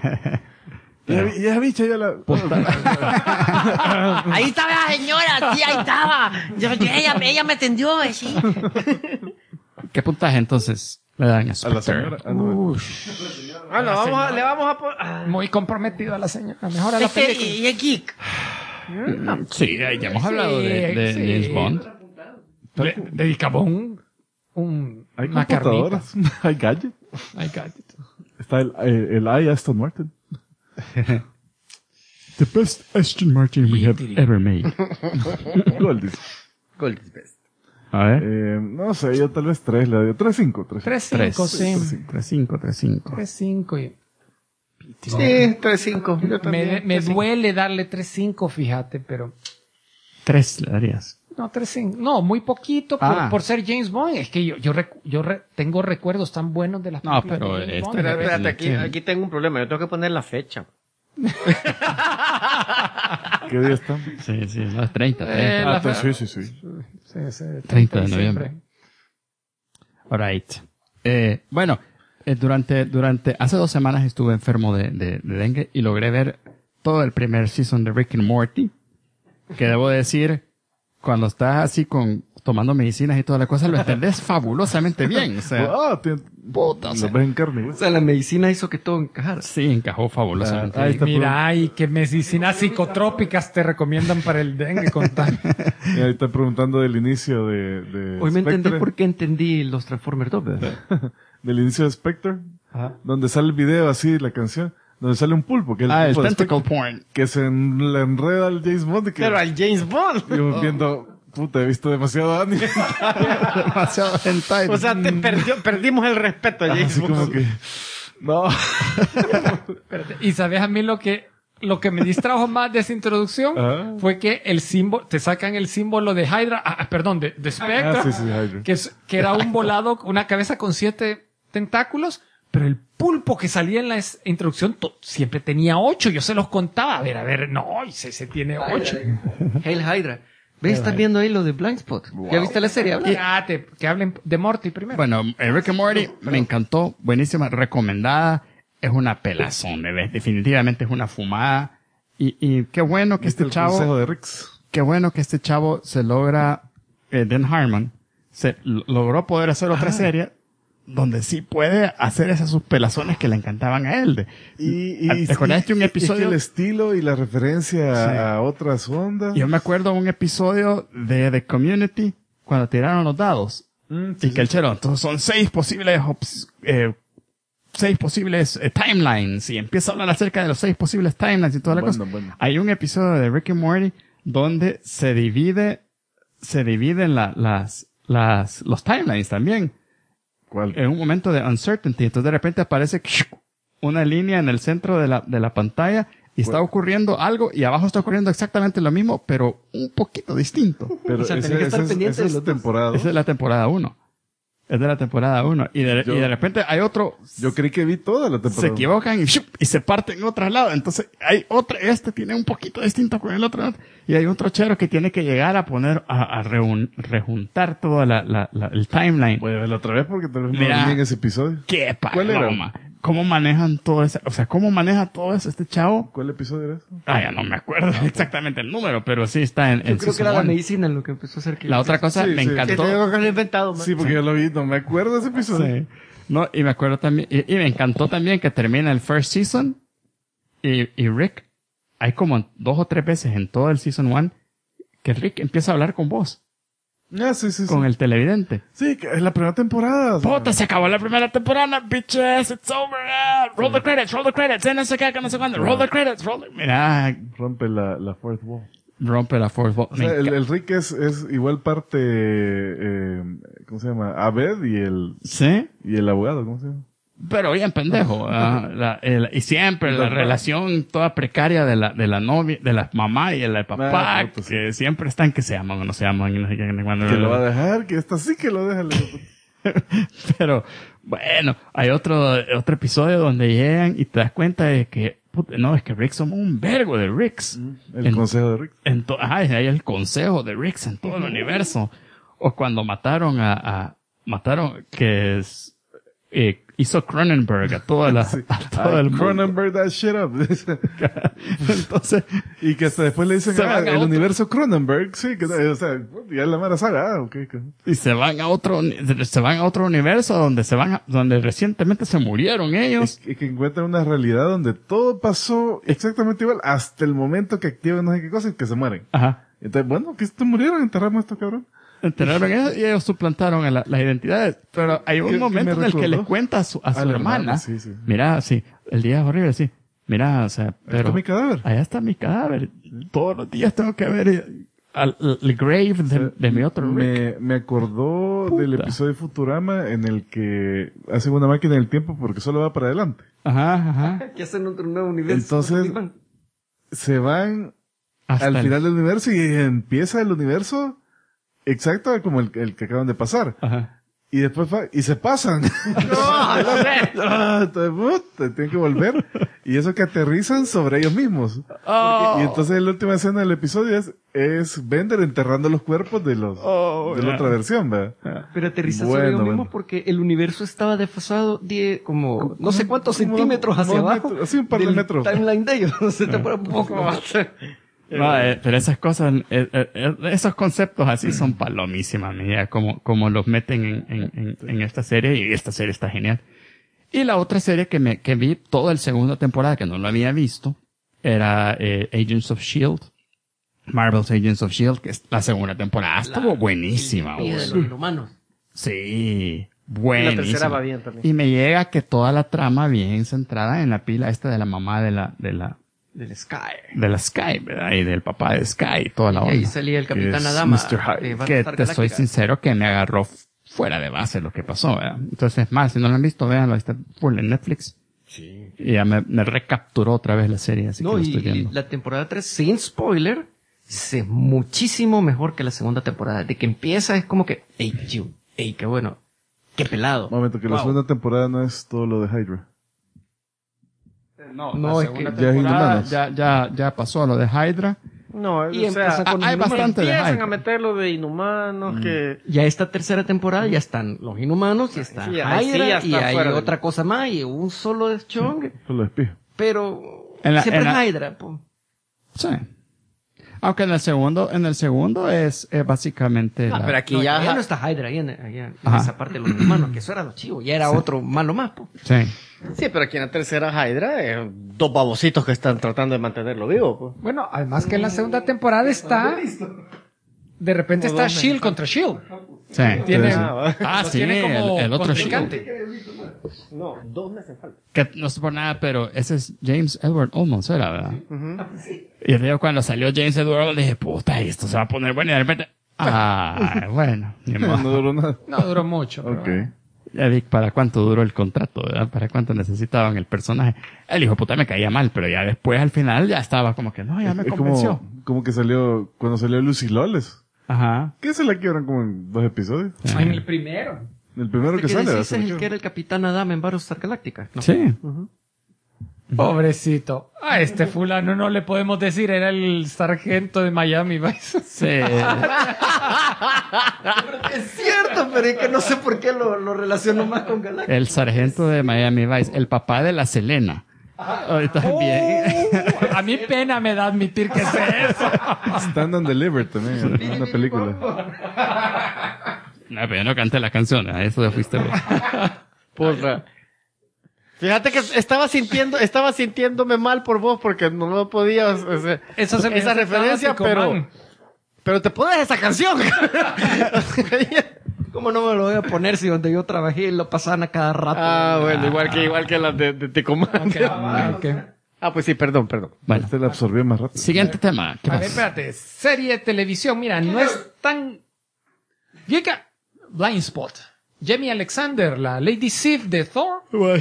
Ya bicha, ya la... Ahí estaba la señora, sí, ahí estaba. Ella me atendió, sí. ¿Qué puntaje entonces le dan a A la Spectre? señora. Ah, no. Le vamos a poner... Muy comprometido a la señora. Mejor a la película. Y el geek. Sí, ya hemos hablado de Sí. James Bond. Le dedicamos un Hay una carnita. computadoras, hay gadgets. Ay, cállate. Está el Aston Martin. The best Aston Martin we have ever made. Goldie. Gold is best. A ver. No sé, yo tal vez 3 le doy. 3-5. 3-5, sí. 3-5, 3-5. 3-5 y... Sí, 3-5. Yo Me, también. me 3-5. duele darle 3-5, fíjate, pero... 3 le darías. No, 3-5. No, muy poquito por ser James Bond. Es que yo tengo recuerdos tan buenos de las No, películas pero de James este- Bond. Espérate, aquí tengo un problema. Yo tengo que poner la fecha. ¿Qué día está? Sí, no, es 30. La Sí. Sí, 30 de noviembre. Alright. Bueno, durante hace 2 semanas estuve enfermo de dengue y logré ver todo el primer season de Rick and Morty, que debo decir, cuando estás así tomando medicinas y toda la cosa, lo entendés fabulosamente bien. O sea, puta, o sea, lo ves en carne, güey. O sea, la medicina hizo que todo encajara. sí, encajó fabulosamente ahí bien. está. Mira, y qué medicinas psicotrópicas te recomiendan para el dengue, contame. Y ahí está preguntando del inicio de Hoy me entendí Spectre, por qué entendí los Transformers 2, ¿verdad? del inicio de Spectre, donde sale el video así, la canción, donde sale un pulpo, que es El tipo de tentacle Spectre, porn. que se le enreda al James Bond y que Pero al James Bond. yo viendo, puta, he visto demasiado anime. Demasiado hentai. O sea, perdimos el respeto a James Así Bond. como que, no. Y sabes a mí lo que me distrajo más de esa introducción fue que el símbolo, te sacan el símbolo de Hydra, perdón, de Spectre, Sí, Hydra. que era un volado, una cabeza con 7 tentáculos, pero el pulpo que salía en la introducción siempre tenía 8, yo se los contaba, a ver, no, ese tiene 8. Hail Hydra. ¿Ves? Estás viendo ahí lo de Blind Spot. ¿Ya viste la serie? Que hablen de Morty primero. Bueno, Rick and Morty me encantó, buenísima, recomendada, es una pelazón, definitivamente es una fumada, y qué bueno que ¿Viste este el consejo chavo, de Rix? qué bueno que este chavo se logra, Dan Harmon, logró poder hacer otra serie donde sí puede hacer esas sus pelazones que le encantaban a él. ¿Te acuerdas de un episodio? Es que el estilo y la referencia Sí. a otras ondas. Yo me acuerdo de un episodio de The Community cuando tiraron los dados. Y que el chero, entonces son 6 posibles timelines, y empieza a hablar acerca de los 6 posibles timelines y toda la cosa. Bueno. Hay un episodio de Rick and Morty donde se dividen los timelines también. ¿Cuál? En un momento de uncertainty, entonces de repente aparece una línea en el centro de la pantalla y está ocurriendo algo, y abajo está ocurriendo exactamente lo mismo, pero un poquito distinto. Pero O sea, tenés que estar pendiente de es los dos. temporada. Esa es la temporada 1. Es de la temporada 1. Y de repente hay otro, Yo creí que vi toda la temporada. se equivocan y se parten en otro lado. Entonces hay otro, tiene un poquito distinto con el otro. Y hay otro chero que tiene que llegar a poner, a rejuntar todo el timeline. Voy a verla otra vez porque tal vez no Mira. vi en ese episodio. ¡Qué ¿Cuál era? paloma! ¿Cómo manejan todo eso? O sea, ¿cómo maneja todo eso este chavo? ¿Cuál episodio era eso? Ya no me acuerdo exactamente el número, pero sí está en Yo creo que season era la one. medicina en lo que empezó a hacer que... La otra cosa, Sí, me sí. Que encantó. te digo que lo he inventado, man. Sí, porque yo lo vi, no me acuerdo de ese episodio. Sí. No, y me acuerdo también, y me encantó también que termina el first season, y Rick, hay como 2 o 3 veces en todo el season 1 que Rick empieza a hablar con vos, Sí. con el televidente. Sí, que es la primera temporada. o sea. Puta, se acabó la primera temporada, bitches, it's over, roll the credits, no sé qué, no sé cuándo, roll the credits, mira, Rompe la fourth wall. rompe la fourth wall. O sea, el Rick es igual parte, ¿cómo se llama? Abed Sí, y el abogado, ¿cómo se llama? pero bien pendejo. Y siempre la relación toda precaria de la novia, de la mamá y el papá, puta, sí. que siempre están que se aman o no se aman. Y no sé qué, cuando- Que lo va a dejar, que esta sí que lo deja. le digo, Pero, bueno, hay otro episodio donde llegan y te das cuenta de que, puta, no, es que Rick somos un vergo de Ricks. El consejo de Rick. Hay el consejo de Ricks en todo el universo. O cuando mataron que hizo Cronenberg a todo el mundo. Cronenberg that shit up. Entonces, Y que hasta después le dicen, Se van a el otro- universo Cronenberg, sí, que, o sea, ya la mara sabe, ok. y se van a otro universo donde recientemente se murieron ellos. Y que encuentran una realidad donde todo pasó exactamente igual hasta el momento que activan no sé qué cosa y que se mueren. Ajá. Entonces, bueno, que se murieron, enterramos a estos cabrón. Enteraron eso y ellos suplantaron las identidades. Pero hay un ¿Qué momento me en el que recordó? le cuenta a su A la hermana. hermana, sí. Mira, sí, el día es horrible, sí. Mira, o sea, pero Está mi cadáver. allá está mi cadáver. Todos los días tengo que ver el grave de mi otro Rick. Me acordó del Puta. episodio de Futurama en el que hacen una máquina del tiempo porque solo va para adelante. Ajá. Que hacen otro nuevo universo. Entonces, Big Bang. se van Hasta al el- final del universo y empieza el universo exacto como el que acaban de pasar. Ajá. Y después y se pasan. Entonces, puta, tienen que volver. Y eso que aterrizan sobre ellos mismos. Oh. Y entonces la última escena del episodio es Bender enterrando los cuerpos de la otra versión, ¿verdad? Pero aterrizan Bueno, sobre ellos mismos bueno. porque el universo estaba desfasado como no sé cuántos como centímetros hacia unos abajo. metros, sí, un par de del metros. timeline de ellos. Se te pone un poco más. No, pero esas cosas, esos conceptos así son palomísimas, mira, como los meten en esta serie, y esta serie está genial. Y la otra serie que vi toda la segunda temporada, que no lo había visto, era Agents of S.H.I.E.L.D. Marvel's Agents of S.H.I.E.L.D., que es la segunda temporada. Estuvo buenísima. Y de los inhumanos. Sí, buenísima. La tercera va bien también. Y me llega que toda la trama bien centrada en la pila esta de la mamá de la Sky, ¿verdad? Y del papá de Sky y toda la Y onda. ahí salía el Capitán es Adama. Mr. Hyde. Que te soy sincero que me agarró fuera de base lo que pasó, ¿verdad? Entonces, más, si no lo han visto, véanlo, está full en Netflix. Sí. Y ya me recapturó otra vez la serie, así que lo estoy y viendo. la temporada 3, sin spoiler, es muchísimo mejor que la segunda temporada. De que empieza es como que, ey, qué bueno, qué pelado. Un momento, que la segunda temporada no es todo lo de Hydra. No, No, la es segunda que ya es temporada ya pasó lo de Hydra. No, Y o sea, empieza con los hay inhumanos. bastante de empiezan Hydra. a meter lo de inhumanos, que... Ya esta tercera temporada ya están los inhumanos, y está Sí, ahí sí Hydra, ya está y hay fuera de- otra cosa más, y un solo de Chong, Solo espía. pero En siempre la- es Hydra, po. Sí. Aunque en el segundo es básicamente Ah, la- pero aquí No, ya... ya no está Hydra ahí en Ajá. esa parte de los inhumanos, que eso era lo chivo, ya era otro malo más, po. Sí. Sí, pero aquí en la tercera Hydra, dos babositos que están tratando de mantenerlo vivo, pues. Bueno, además que en la segunda temporada está... De repente está S.H.I.E.L.D. contra S.H.I.E.L.D. Sí. Tiene, Ah, sí, tiene como el otro contrincante. No, 2 meses falta. Que no sé por nada, pero ese es James Edward Olmos, era, ¿verdad? Y yo cuando salió James Edward Olmos dije, puta, esto se va a poner bueno, y de repente, bueno, ni No, modo. no duró nada. No duró mucho. pero- Ok. Ya vi para cuánto duró el contrato, ¿verdad? Para cuánto necesitaban el personaje. El hijo de puta me caía mal, pero ya después al final ya estaba como que, no, ya me Es convenció. como que salió, cuando salió Lucy Lawless. Ajá. ¿Qué se la quiebran como en 2 episodios? En el primero. El primero que ¿Qué sale. decís? se Es la el que era el Capitán Adama en Battlestar Galactica, ¿no? Sí. Pobrecito. A este fulano no le podemos decir, era el sargento de Miami Vice. Sí. Es cierto, pero es que no sé por qué lo relaciono más con Galactica. El sargento de Miami Vice, el papá de la Selena. Ahorita bien. A mí pena me da admitir que sé eso. Stand and Deliver también, una película. No, pero yo no canté la canción, a eso ya fuiste vos. Porra. Fíjate que estaba sintiéndome mal por vos porque no lo podías, Eso se me esa hace referencia, dramático, pero te pones esa canción. ¿Cómo no me lo voy a poner si donde yo trabajé lo pasaban a cada rato? Bueno, igual que las de Tecomán. Ok. Pues sí, perdón. Bueno, Este la absorbió más rápido. siguiente tema. ¿Qué A ver, más? espérate. Serie de televisión, mira, no es tan... Llega Blind Spot. Jamie Alexander, la Lady Sif de Thor.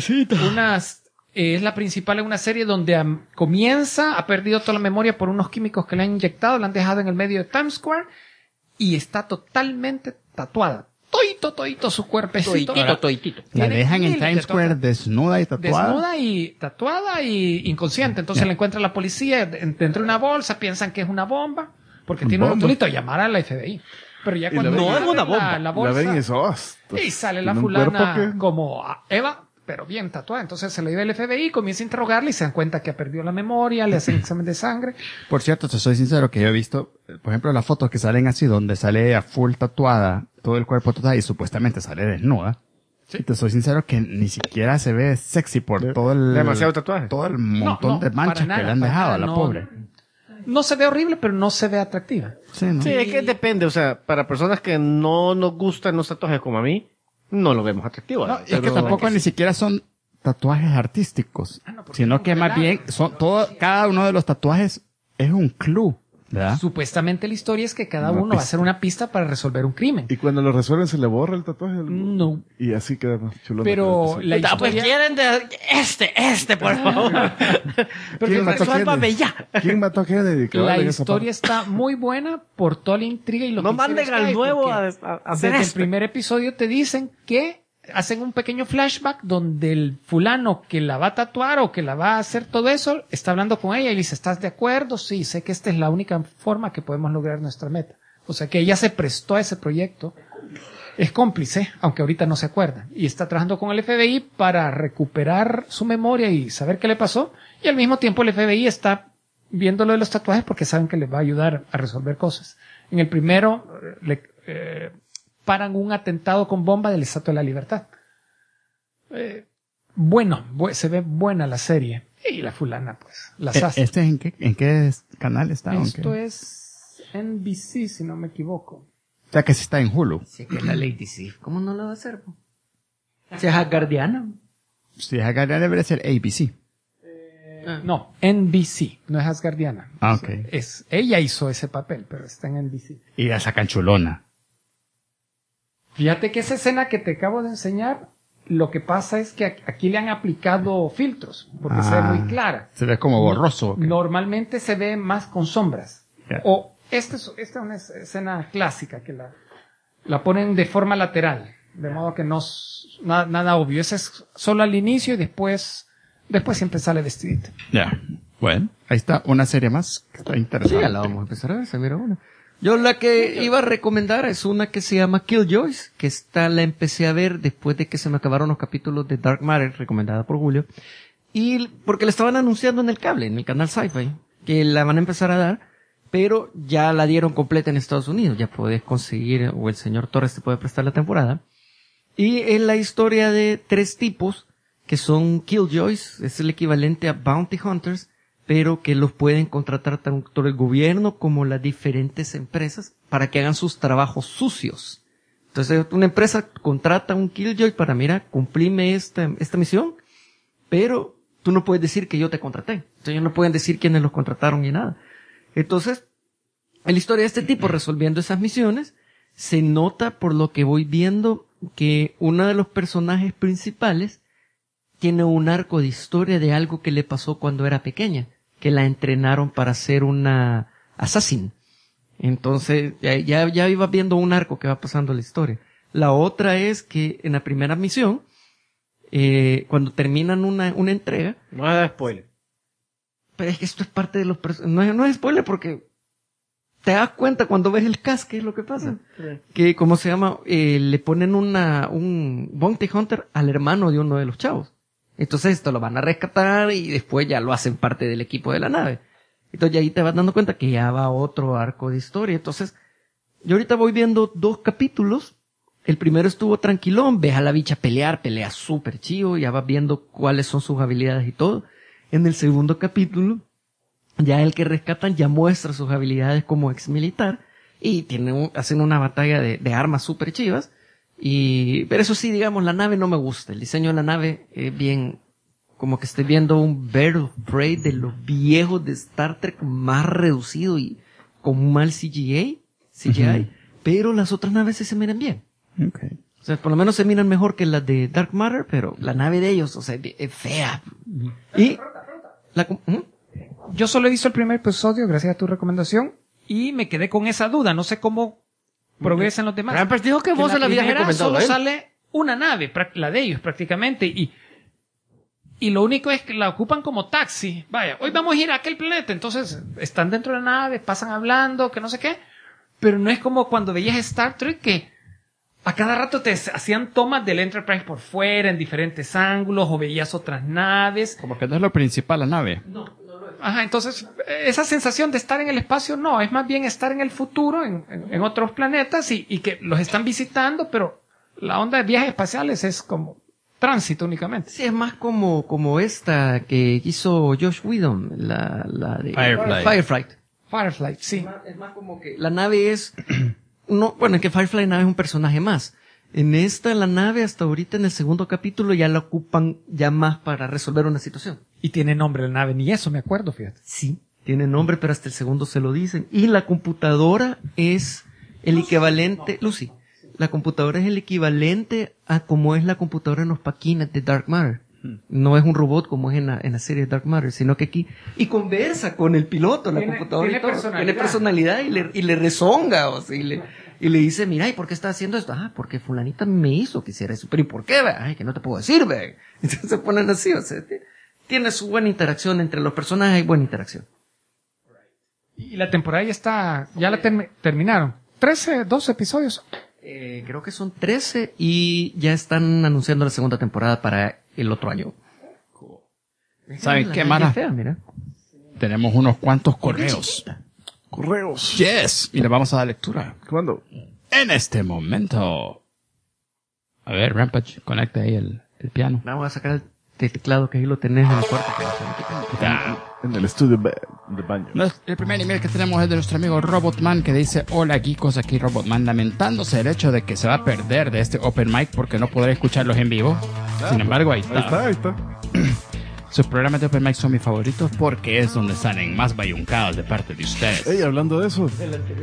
Es la principal en una serie donde comienza, ha perdido toda la memoria por unos químicos que le han inyectado, la han dejado en el medio de Times Square y está totalmente tatuada. Toito su cuerpecito. La Tiene dejan en miles de Times Square desnuda y tatuada. Desnuda y tatuada y inconsciente. Entonces la encuentra la policía dentro de una bolsa, piensan que es una bomba, porque tiene un ¿Bomba? rotulito, llamar a la FBI. Pero ya Y cuando la ven- abren No es una bomba. la La bolsa, ven y eso, y sale la tiene un cuerpo fulana que- como Eva, pero bien tatuada. Entonces se le dio el FBI, comienza a interrogarle y se dan cuenta que ha perdido la memoria, le hacen examen de sangre. Por cierto, te soy sincero que yo he visto, por ejemplo, las fotos que salen así, donde sale a full tatuada, todo el cuerpo tatuado y supuestamente sale desnuda. Y te soy sincero que ni siquiera se ve sexy por todo el... Demasiado tatuaje. Todo el montón No, de manchas para que le nada, han para dejado nada, a la no. pobre. No se ve horrible, pero no se ve atractiva. Sí, ¿no? Sí, es que depende, o sea, para personas que no nos gustan los tatuajes como a mí, no lo vemos atractivo. No, y es que tampoco ni siquiera son tatuajes artísticos, sino que más bien son cada uno de los tatuajes es un clue, ¿verdad? Supuestamente la historia es que cada Una uno va a pista. hacer una pista para resolver un crimen. Y cuando lo resuelven se le borra el tatuaje. No. Y así queda más chulo. Pero la Pues historia... quieren de este, por favor. ¿Quién mató a Resuélvame Kennedy? ya. ¿Quién mató a Kennedy? Que La vale esa historia está muy buena por toda la intriga y lo No que manden hicieron al Sky, nuevo porque a hacer desde el esto. primer episodio te dicen que hacen un pequeño flashback donde el fulano que la va a tatuar o que la va a hacer todo eso está hablando con ella y le dice, ¿estás de acuerdo? Sí, sé que esta es la única forma que podemos lograr nuestra meta. O sea que ella se prestó a ese proyecto. Es cómplice, aunque ahorita no se acuerda. Y está trabajando con el FBI para recuperar su memoria y saber qué le pasó. Y al mismo tiempo el FBI está viendo lo de los tatuajes porque saben que les va a ayudar a resolver cosas. En el primero, paran un atentado con bomba del Estatua de la Libertad. Se ve buena la serie. Y la fulana, pues, las hace. ¿Este en qué canal está? Esto es NBC, si no me equivoco. O sea que sí está en Hulu. Sí, que es la Lady Sif. ¿Cómo no la va a hacer? Si es Asgardiana. Si es acá debería ser ABC. No, NBC, no es Asgardiana. Ah, ok. Ella hizo ese papel, pero está en NBC. Y la sacan chulona. Fíjate que esa escena que te acabo de enseñar, lo que pasa es que aquí le han aplicado filtros, porque se ve muy clara. Se ve como borroso. ¿Okay? Normalmente se ve más con sombras. Yeah. O esta es una escena clásica que la ponen de forma lateral, de modo que no nada obvio. Ese es solo al inicio y después siempre sale vestidito. Ya. Bueno, ahí está una serie más que está interesante. Sí, ya la vamos a empezar a ver, se mira una. Yo la que iba a recomendar es una que se llama Killjoys, que la empecé a ver después de que se me acabaron los capítulos de Dark Matter, recomendada por Julio, y porque la estaban anunciando en el cable, en el canal Sci-Fi, que la van a empezar a dar, pero ya la dieron completa en Estados Unidos, ya puedes conseguir, o el señor Torres te puede prestar la temporada, y es la historia de 3 tipos, que son Killjoys, es el equivalente a Bounty Hunters, pero que los pueden contratar tanto el gobierno como las diferentes empresas para que hagan sus trabajos sucios. Entonces, una empresa contrata a un Killjoy para, mira, cumplime esta misión, pero tú no puedes decir que yo te contraté. Entonces, ellos no pueden decir quiénes los contrataron ni nada. Entonces, en la historia de este tipo resolviendo esas misiones, se nota por lo que voy viendo que uno de los personajes principales tiene un arco de historia de algo que le pasó cuando era pequeña, que la entrenaron para ser una assassin. Entonces, ya iba viendo un arco que va pasando la historia. La otra es que en la primera misión, cuando terminan una entrega... No es spoiler. Pero es que esto es parte de los personajes. No es spoiler porque te das cuenta cuando ves el cast qué es lo que pasa. Sí. Que, ¿cómo se llama? Le ponen un Bounty Hunter al hermano de uno de los chavos. Entonces esto lo van a rescatar y después ya lo hacen parte del equipo de la nave. Entonces ya ahí te vas dando cuenta que ya va otro arco de historia. Entonces, yo ahorita voy viendo 2 capítulos. El primero estuvo tranquilón, ves a la bicha pelea súper chido, ya vas viendo cuáles son sus habilidades y todo. En el segundo capítulo, ya el que rescatan ya muestra sus habilidades como ex militar y hacen una batalla de armas súper chivas. Pero eso sí, digamos, la nave no me gusta. El diseño de la nave es bien, como que estoy viendo un Bird of Prey de los viejos de Star Trek más reducido y con un mal CGI, pero las otras naves sí se miran bien. Okay. O sea, por lo menos se miran mejor que las de Dark Matter, pero la nave de ellos, o sea, es fea. Y Yo solo he visto el primer episodio gracias a tu recomendación y me quedé con esa duda. No sé cómo progresan los demás. Pero dijo que vos se la habías recomendado. Solo sale una nave, la de ellos prácticamente, y lo único es que la ocupan como taxi. Vaya, hoy vamos a ir a aquel planeta, entonces están dentro de la nave, pasan hablando, que no sé qué, pero no es como cuando veías Star Trek que a cada rato te hacían tomas del Enterprise por fuera en diferentes ángulos o veías otras naves. Como que no es lo principal la nave. Ajá, entonces esa sensación de estar en el espacio no, es más bien estar en el futuro, en otros planetas y que los están visitando, pero la onda de viajes espaciales es como tránsito únicamente. sí, es más como esta que hizo Josh Whedon, la de Firefly, sí. Es más como que la nave es en que Firefly la nave es un personaje más. En esta, la nave hasta ahorita en el segundo capítulo ya la ocupan ya más para resolver una situación. Y tiene nombre la nave, ni eso me acuerdo, fíjate. Sí, tiene nombre, pero hasta el segundo se lo dicen. Y la computadora es el equivalente, Lucy, la computadora es el equivalente a como es la computadora en los paquines de Dark Matter. No es un robot como es en la serie de Dark Matter, sino que aquí, y conversa con el piloto, la computadora y todo. Tiene personalidad y le rezonga, o sea, y le dice, mira, ¿y por qué estás haciendo esto? Ah, porque fulanita me hizo que hiciera eso. Pero ¿y por qué? Ay, que no te puedo decir, ve. Entonces se ponen así, o sea, tiene su buena interacción entre los personajes, hay buena interacción. Y la temporada ya está, ya la terminaron. 12 episodios. Creo que son 13 y ya están anunciando la segunda temporada para el otro año. ¿Saben qué, Mara? Fea, mira. tenemos unos cuantos correos. Correos. Yes. Y le vamos a dar lectura. ¿Cuándo? En este momento. A ver, Rampage, conecta ahí el piano. Vamos a sacar el teclado que ahí lo tenés en el cuarto. Ya. En el estudio de baño. El primer email que tenemos es de nuestro amigo Robotman, que dice: hola geekos, aquí Robotman, lamentándose el hecho de que se va a perder de este open mic porque no podré escucharlos en vivo. Sin embargo, ahí está. Ahí está. Sus programas de open mic son mis favoritos porque es donde salen más bayuncadas de parte de ustedes. Ey, hablando de eso,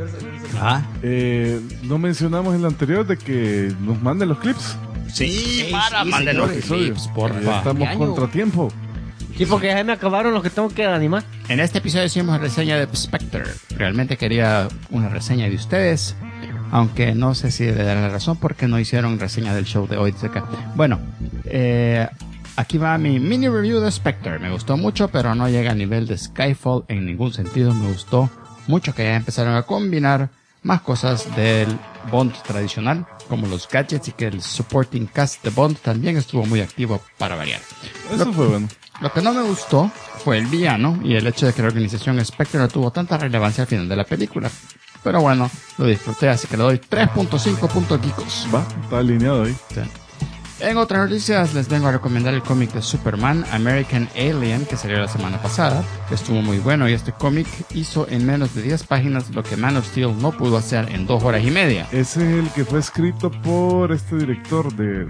no mencionamos en el anterior de que nos manden los clips. Sí, manden los clips, Ya porfa. estamos contratiempo. Sí, porque ya me acabaron los que tengo que animar. En este episodio hicimos reseña de Spectre. Realmente quería una reseña de ustedes, aunque no sé si le darán la razón porque no hicieron reseña del show de hoy. Dice acá. Bueno, aquí va mi mini review de Spectre. Me gustó mucho, pero no llega a nivel de Skyfall en ningún sentido. Me gustó mucho que ya empezaron a combinar más cosas del Bond tradicional, como los gadgets, y que el supporting cast de Bond también estuvo muy activo para variar. Eso fue bueno. Lo que no me gustó fue el villano y el hecho de que la organización Spectre no tuvo tanta relevancia al final de la película. Pero bueno, lo disfruté, así que le doy 3.5 puntos geekos. Va, está alineado ahí. Sí. En otras noticias les vengo a recomendar el cómic de Superman, American Alien, que salió la semana pasada. Estuvo muy bueno y este cómic hizo en menos de 10 páginas lo que Man of Steel no pudo hacer en 2 horas y media. Ese es el que fue escrito por este director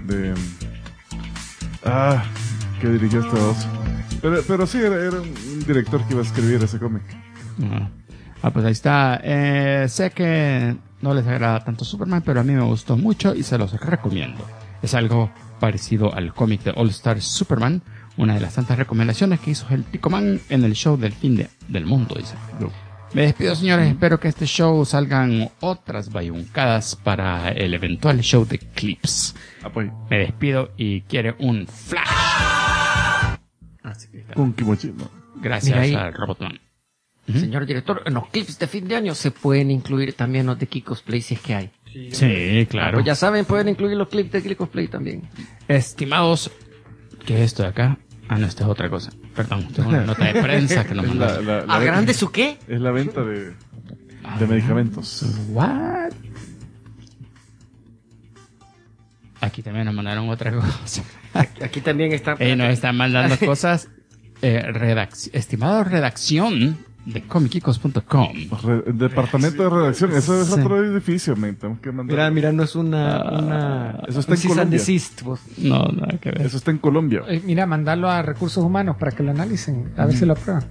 que dirigió esta dos. Pero sí, era un director que iba a escribir ese cómic. Pues ahí está. Sé que no les agrada tanto Superman, pero a mí me gustó mucho y se los recomiendo. Es algo parecido al cómic de All Star Superman, una de las tantas recomendaciones que hizo el Tico Man en el show del fin del mundo, dice. Me despido, señores. Espero que este show salgan otras bayuncadas para el eventual show de Clips. Pues. Me despido y quiere un flash. Así que está. Con Kimochino. Gracias Mira ahí. al Robotman. Señor director, en los clips de fin de año se pueden incluir también los de Kiko's Play si es que hay. Sí, claro. Pues ya saben, pueden incluir los clips de Kiko's Play también. Estimados, ¿qué es esto de acá? Ah, no, esta es otra cosa. Perdón, tengo una nota de prensa que nos mandaron. ¿A grande su qué? Es la venta de medicamentos. What? Aquí también nos mandaron otra cosa. Aquí también está. Nos están mandando cosas. Estimado redacción de comicicos.com. Departamento de redacción, eso es otro edificio, me tenemos que mandar. Mira, no es una Eso está en cease and Colombia. desist, vos. No, nada que ver. Eso está en Colombia. Mira, mandarlo a recursos humanos para que lo analicen, a ver si lo aprueban.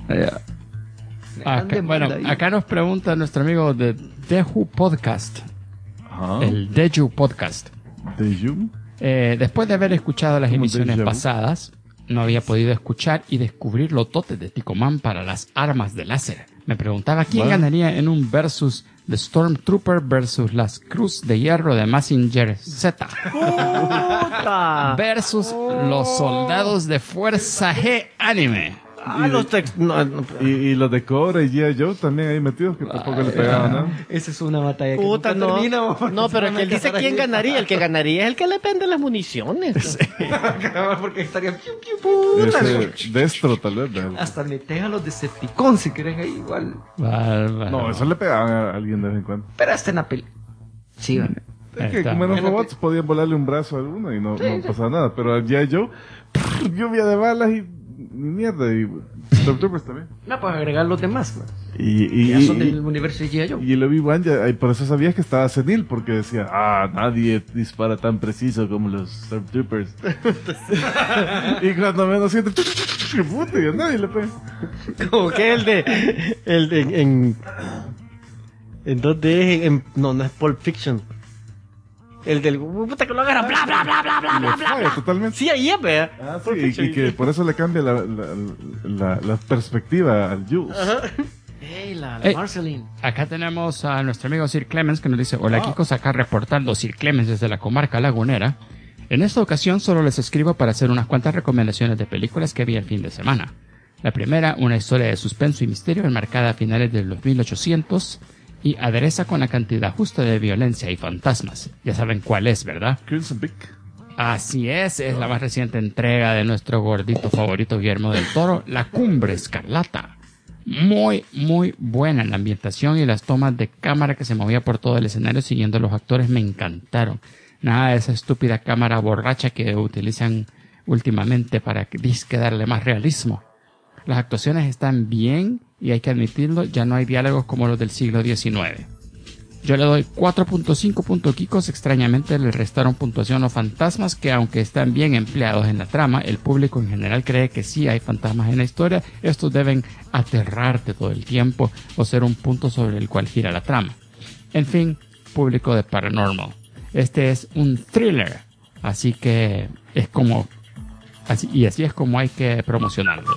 Bueno, acá nos pregunta nuestro amigo de Deju Podcast. Ajá. El Deju Podcast. ¿De You? Después de haber escuchado las ¿Cómo emisiones déjà vu? pasadas, no había podido escuchar y descubrir los dotes de Ticoman para las armas de láser. Me preguntaba quién ganaría en un versus de Stormtrooper versus las Cruz de Hierro de Mazinger Z ¡Puta! versus los soldados de Fuerza G Anime. Los textos. No, Y los de Cobra y G.I. Joe también ahí metidos, que tampoco le pegaban nada. Esa es una batalla que puta, nunca no. termina, vos, No, pero se van que él a dice quedar quién ahí. ganaría. El que ganaría es el que le vende las municiones. Porque estaría piu, piu, puta. Destro, tal vez. ¿verdad? Hasta metes a los Decepticons si querés ahí igual. Bárbaro. No, eso le pegaban a alguien de vez en cuando. Pero hasta en la peli. Sí, va. Es Ahí que está. como eran robots podían volarle un brazo a alguno y no pasaba nada. Pero a G.I. Joe, lluvia de balas y mierda. Y Stormtroopers también. No, pues agregar los demás. pues. Y Ya son del universo de G.I. Joe. y el Obi-Wan por eso sabías que estaba senil, porque decía, nadie dispara tan preciso como los Stormtroopers. Y cuando menos siente, ¡qué puta! Y a nadie le pega. Como que el de en 2D, no es Pulp Fiction. El del puta que lo agarra, bla bla bla bla bla bla bla. Falla totalmente. Sí, ahí es, vea. Sí, y que por eso le cambia la perspectiva al Jules. Hey, la Ey. Marceline. Acá tenemos a nuestro amigo Sir Clemens que nos dice: hola Kikos, acá reportando Sir Clemens desde la comarca lagunera. En esta ocasión solo les escribo para hacer unas cuantas recomendaciones de películas que vi el fin de semana. La primera, una historia de suspenso y misterio enmarcada a finales de los 1800 y adereza con la cantidad justa de violencia y fantasmas. Ya saben cuál es, ¿verdad? Crimson Peak. Así es la más reciente entrega de nuestro gordito favorito Guillermo del Toro, La Cumbre Escarlata. Muy, muy buena. La ambientación y las tomas de cámara que se movía por todo el escenario siguiendo a los actores me encantaron. Nada de esa estúpida cámara borracha que utilizan últimamente para disque darle más realismo. Las actuaciones están bien y hay que admitirlo, ya no hay diálogos como los del siglo XIX. Yo le doy 4.5 puntos Kikos. Extrañamente le restaron puntuación los fantasmas, que aunque están bien empleados en la trama, el público en general cree que sí hay fantasmas en la historia. Estos deben aterrarte todo el tiempo o ser un punto sobre el cual gira la trama. En fin, público de Paranormal. Este es un thriller, así que es como... así es como hay que promocionarlos.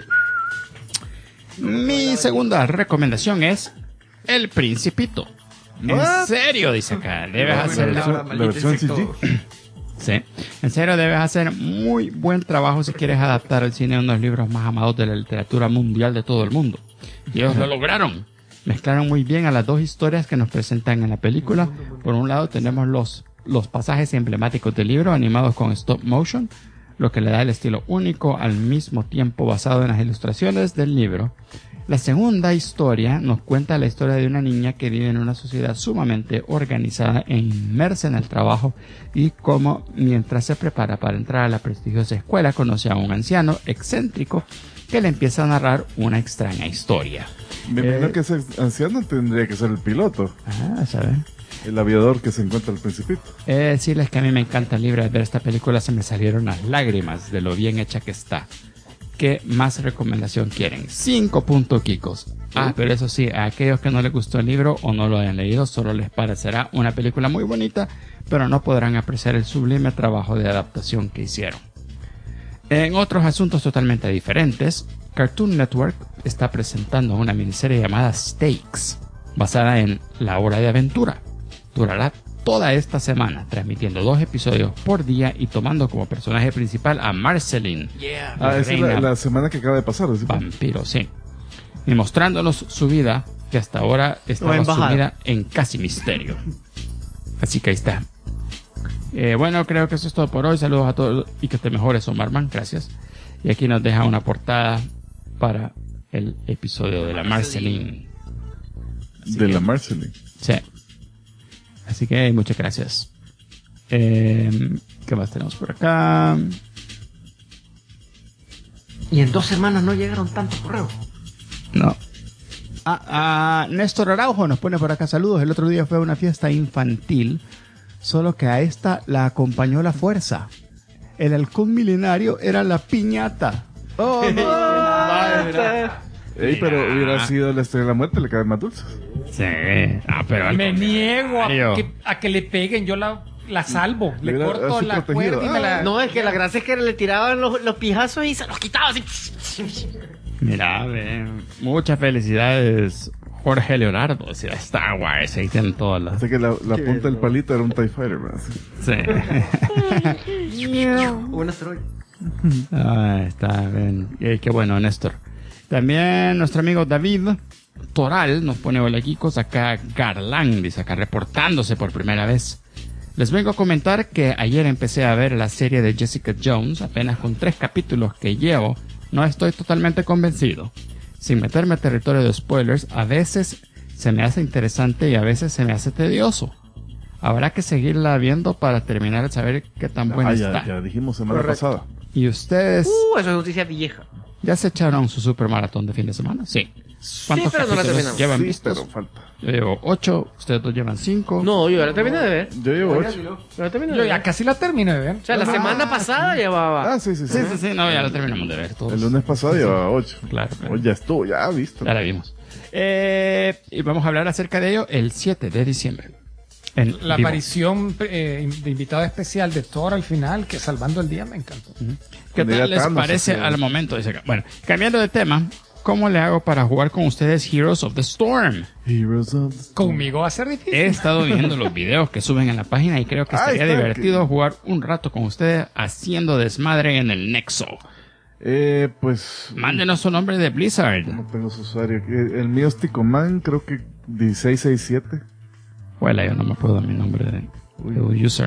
Mi segunda recomendación es El Principito. ¿En serio? Dice acá. Debes hacer la versión CG. Sí. En serio, debes hacer muy buen trabajo si quieres adaptar al cine uno de los libros más amados de la literatura mundial de todo el mundo. Y ellos lo lograron. Mezclaron muy bien a las dos historias que nos presentan en la película. Por un lado tenemos los pasajes emblemáticos del libro animados con stop motion, lo que le da el estilo único, al mismo tiempo basado en las ilustraciones del libro. La segunda historia nos cuenta la historia de una niña que vive en una sociedad sumamente organizada e inmersa en el trabajo, y cómo mientras se prepara para entrar a la prestigiosa escuela conoce a un anciano excéntrico que le empieza a narrar una extraña historia. Me imagino que ese anciano tendría que ser el piloto. ¿Sabes? El aviador que se encuentra al Principito. Decirles que a mí me encanta el libro. Al ver esta película se me salieron las lágrimas de lo bien hecha que está. ¿Qué más recomendación quieren? 5 puntos Kikos. Pero eso sí, a aquellos que no les gustó el libro o no lo hayan leído, solo les parecerá una película muy bonita, pero no podrán apreciar el sublime trabajo de adaptación que hicieron. En otros asuntos totalmente diferentes, Cartoon Network está presentando una miniserie llamada Stakes, basada en La Hora de Aventura. Durará toda esta semana, transmitiendo 2 episodios por día y tomando como personaje principal a Marceline. Esa es la semana que acaba de pasar. Vampiro, sí. Y mostrándonos su vida, que hasta ahora estaba sumida en casi misterio. Así que ahí está. Bueno, creo que eso es todo por hoy. Saludos a todos y que te mejores, Omarman. Gracias. Y aquí nos deja una portada para el episodio de la Marceline. La Marceline. Sí. Así que muchas gracias. ¿Qué más tenemos por acá? Y en 2 semanas no llegaron tantos correos. No. Néstor Araujo nos pone por acá saludos. El otro día fue a una fiesta infantil, solo que a esta la acompañó la fuerza. El halcón milenario era la piñata. ¡Oh, no! Pero hubiera sido la Estrella de la Muerte, le caen más dulces. Sí. Pero me niego a que le peguen. Yo la salvo. Le corto la cuerda y me la... No, es que la gracia es que le tiraban los pijazos y se los quitaba así. Mira, muchas felicidades, Jorge Leonardo. O sea, Star Wars, ahí tienen todas las... Así que la punta del palito era un TIE Fighter, ¿verdad? Sí. Un asteroide. Está bien. Qué bueno, Néstor. También nuestro amigo David Toral nos pone hola Kikos, acá Garland, dice acá reportándose por primera vez. Les vengo a comentar que ayer empecé a ver la serie de Jessica Jones, apenas con 3 capítulos que llevo, no estoy totalmente convencido. Sin meterme a territorio de spoilers, a veces se me hace interesante y a veces se me hace tedioso. Habrá que seguirla viendo para terminar de saber qué tan buena está. Ya dijimos semana pasada. ¿Y ustedes? Eso es noticia vieja. ¿Ya se echaron su super maratón de fin de semana? Sí. ¿Cuántos pero no la capítulos terminamos. llevan Sí, vistos? pero falta. Yo llevo 8, ustedes dos llevan 5. No, yo ya la terminé de ver. Yo llevo 8. Yo ya casi la termino de ver. O sea, la semana pasada llevaba. Sí. Sí, no, ya la terminamos de ver todos. El lunes pasado llevaba 8. Claro. Hoy ya estuvo, ya visto. Ya la vimos. Y vamos a hablar acerca de ello el 7 de diciembre. La vivo. aparición de invitado especial de Thor al final, que salvando el día, me encantó. ¿Qué tal les parece al momento? Dice acá. Bueno, cambiando de tema, ¿cómo le hago para jugar con ustedes Heroes of the Storm? Heroes of the Storm. Conmigo va a ser difícil. He estado viendo los videos que suben en la página y creo que estaría divertido jugar un rato con ustedes haciendo desmadre en el Nexo. Pues... Mándenos su nombre de Blizzard. No tengo su usuario. El mío es Ticoman, creo que 1667. Bueno, yo no me acuerdo mi nombre de user ahí.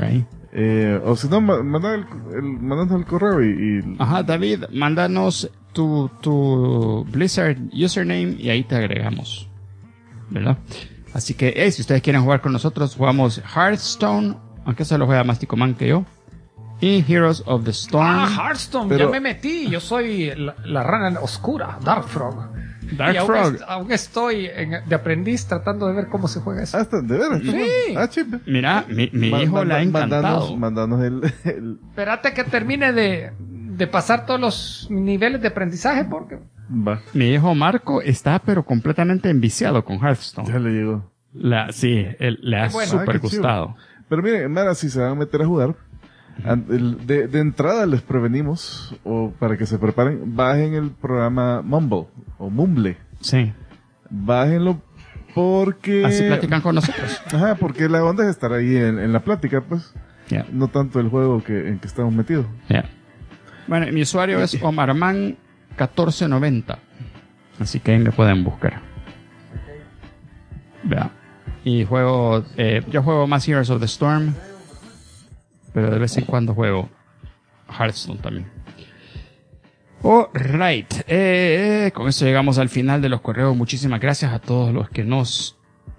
O si no, mandanos el correo y... Ajá, David, mándanos tu Blizzard username y ahí te agregamos, ¿verdad? Así que, si ustedes quieren jugar con nosotros, jugamos Hearthstone, aunque eso lo juega más Ticoman que yo, y Heroes of the Storm. Hearthstone, ya me metí. Yo soy la rana oscura, Dark Frog. Aún estoy de aprendiz tratando de ver cómo se juega eso. ¿De veras? Sí. Chip. Mira, mi hijo le ha encantado. Mandanos el... Espérate que termine de pasar todos los niveles de aprendizaje porque... Va. Mi hijo Marco está pero completamente enviciado con Hearthstone. Ya le llegó. Le ha súper gustado. Pero miren, Mara, si se van a meter a jugar, de entrada les prevenimos, o para que se preparen, bajen el programa Mumble, o Mumble. Sí. Bájenlo porque... Así platican con nosotros. Ajá, porque la onda es estar ahí en la plática, pues. Yeah. No tanto el juego en que estamos metidos. Yeah. Bueno, mi usuario es Omarman1490. Así que ahí me pueden buscar. Vea. Y yo juego más Heroes of the Storm, pero de vez en cuando juego Hearthstone también. Alright, con esto llegamos al final de los correos. Muchísimas gracias a todos los que nos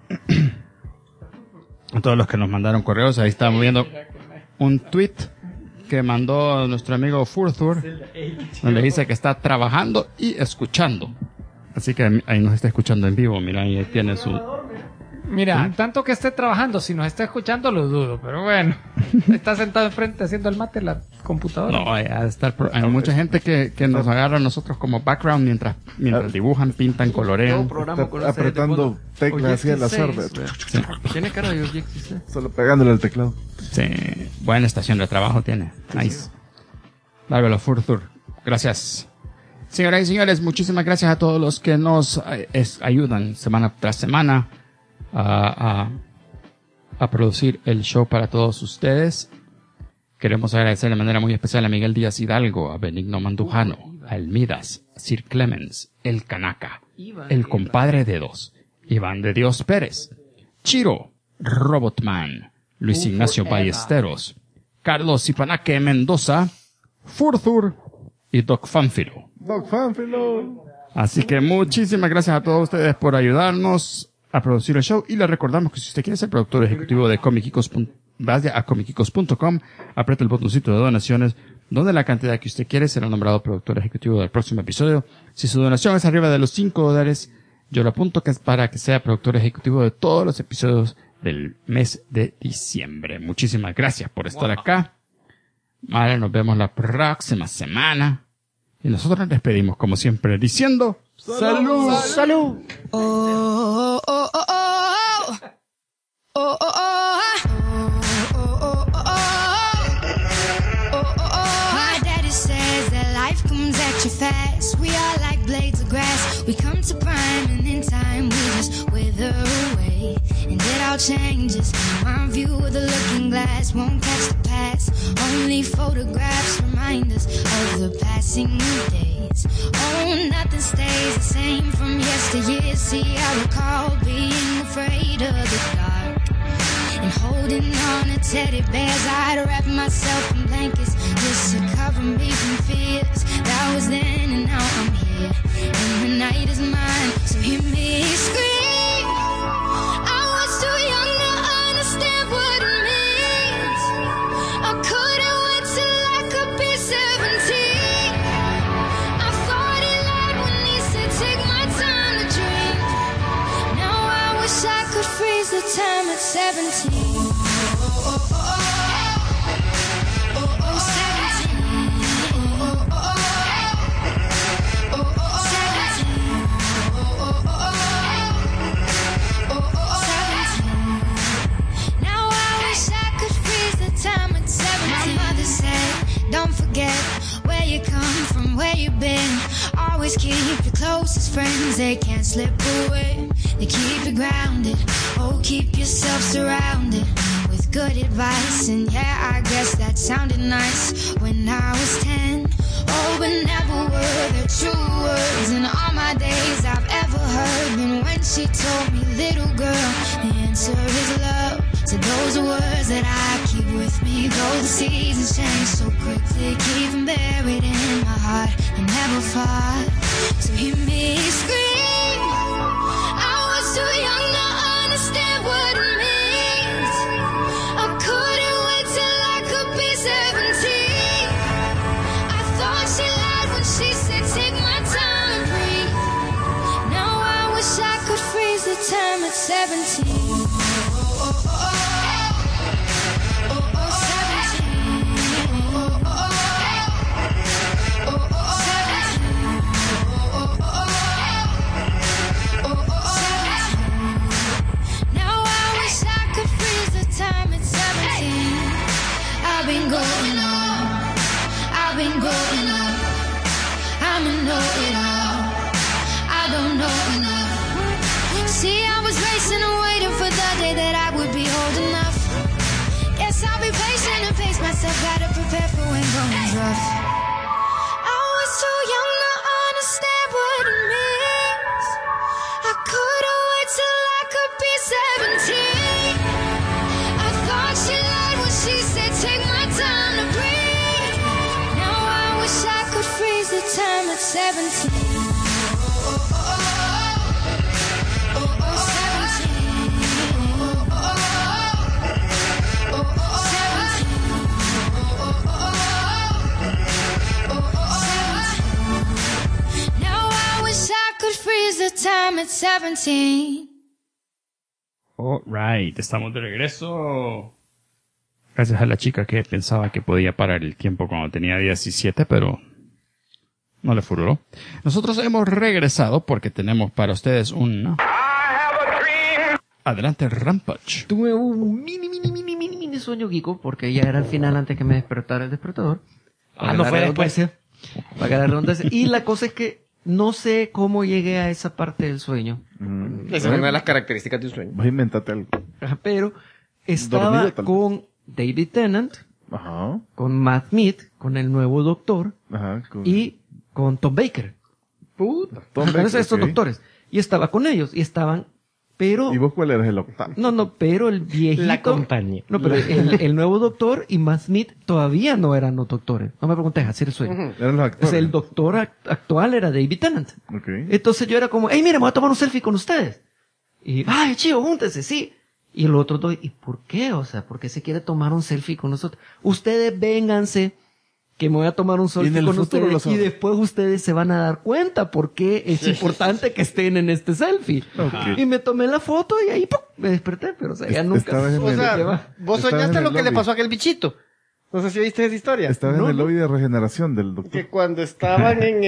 mandaron correos. Ahí estamos viendo un tweet que mandó nuestro amigo Furthur, donde dice que está trabajando y escuchando. Así que ahí nos está escuchando en vivo. Mira, ahí tiene su... Mira, tanto que esté trabajando, si nos está escuchando lo dudo, pero bueno, está sentado enfrente haciendo el mate en la computadora. No, hay mucha gente que nos agarra a nosotros como background mientras dibujan, pintan, colorean. Apretando teclas así al azar. Sí. Tiene cara de Objective-C. Solo pegándole al teclado. Sí, buena estación de trabajo tiene. Nice. Dármelo, Furthur. Gracias. Señoras y señores, muchísimas gracias a todos los que nos ayudan semana tras semana a producir el show para todos ustedes. Queremos agradecer de manera muy especial a Miguel Díaz Hidalgo, a Benigno Mandujano, a Elmidas, a Sir Clemens, el Canaca, el compadre Dedos, Iván de Dios Pérez, Chiro, Robotman, Luis Ignacio Ballesteros, Carlos Ipanaque Mendoza, Furthur y Doc Fanfilo. Así que muchísimas gracias a todos ustedes por ayudarnos a producir el show, y les recordamos que si usted quiere ser productor ejecutivo de Comic Geekos, vaya a comicgeekos.com, aprieta el botoncito de donaciones, donde la cantidad que usted quiere será nombrado productor ejecutivo del próximo episodio. Si su donación es arriba de los $5, yo lo apunto que es para que sea productor ejecutivo de todos los episodios del mes de diciembre. Muchísimas gracias por estar acá. Vale, nos vemos la próxima semana. Y nosotros nos despedimos, como siempre, diciendo... ¡Salud! ¡Salud! Oh, oh, oh, oh, oh, oh, oh. My daddy says that life comes at you fast. We are like blades of grass. We come to prime and in time we just wither away. And it all changes. My view of the looking glass won't catch the past. Only photographs remind us of the passing of days. Oh, nothing stays the same from yesteryear. See, I recall being afraid of the dark and holding on to teddy bears. I'd wrap myself in blankets just to cover me from fears. That was then and now I'm here, and the night is mine, so hear me scream. I was too young to understand what it means. I couldn't wait till I could be 17. I thought he lied when he said take my time to dream. Now I wish I could freeze the time at 17. Don't forget where you come from, where you've been. Always keep your closest friends, they can't slip away. They keep you grounded, oh keep yourself surrounded with good advice. And yeah, I guess that sounded nice when I was 10. Oh, but never were there true words in all my days I've ever heard than when she told me, little girl, the answer is love. So those are words that I keep with me. Though the seasons change so quickly, keep them buried in my heart and never far. So hear me scream. I was too young to understand what it means. I couldn't wait till I could be 17. I thought she lied when she said take my time and breathe. Now I wish I could freeze the time at 17. I've been growing up, I'm a know-it-all, I don't know enough. See, I was racing and waiting for the day that I would be old enough. Guess I'll be patient and pace myself, gotta prepare for when going's rough. I was too young to understand what it means. I couldn't wait till I could be 17. I thought she lied when she said take my time to breathe. Now I wish I could freeze the time at 17. 17. Now I wish I could freeze the time at 17. Alright, estamos de regreso. Gracias a la chica que pensaba que podía parar el tiempo cuando tenía 17, pero no le furuló. Nosotros hemos regresado porque tenemos para ustedes un... Adelante, Rampage. Tuve un mini sueño geeko, porque ya era el final antes que me despertara el despertador. No fue después. Para que la redundancia. Y la cosa es que no sé cómo llegué a esa parte del sueño. Esa es una de las características de un sueño. Vas a inventarte algo. Pero estaba Dormido, tal vez. con David Tennant, Ajá. con Matt Smith, con el nuevo doctor, Ajá. y con Tom Baker. Puta. Tom Con Baker, estos ok. doctores. Y estaba con ellos. Y estaban, pero... ¿Y vos cuál eres el octavo? No, pero el viejito... La compañía. No, pero el nuevo doctor y Matt Smith todavía no eran los doctores. No me preguntes, así era el sueño. Eran los actores. Entonces, el doctor actual era David Tennant. Ok. Entonces yo era como, hey, mire, me voy a tomar un selfie con ustedes. Y, ay, chido, júntense, sí. Y el otro dos, ¿y por qué? O sea, ¿por qué se quiere tomar un selfie con nosotros? Ustedes vénganse, que me voy a tomar un en selfie el con futuro ustedes. los Y otros. después ustedes se van a dar cuenta por qué es importante que estén en este selfie. Ok. Y me tomé la foto y ahí ¡pum! Me desperté, pero o sea, ya nunca. Estabas en O el- sea, vos Estabas soñaste en lo el que le lobby. pasó a aquel bichito. No sé si viste esa historia. Estabas No, en el no. lobby de regeneración del doctor. Que cuando estaban en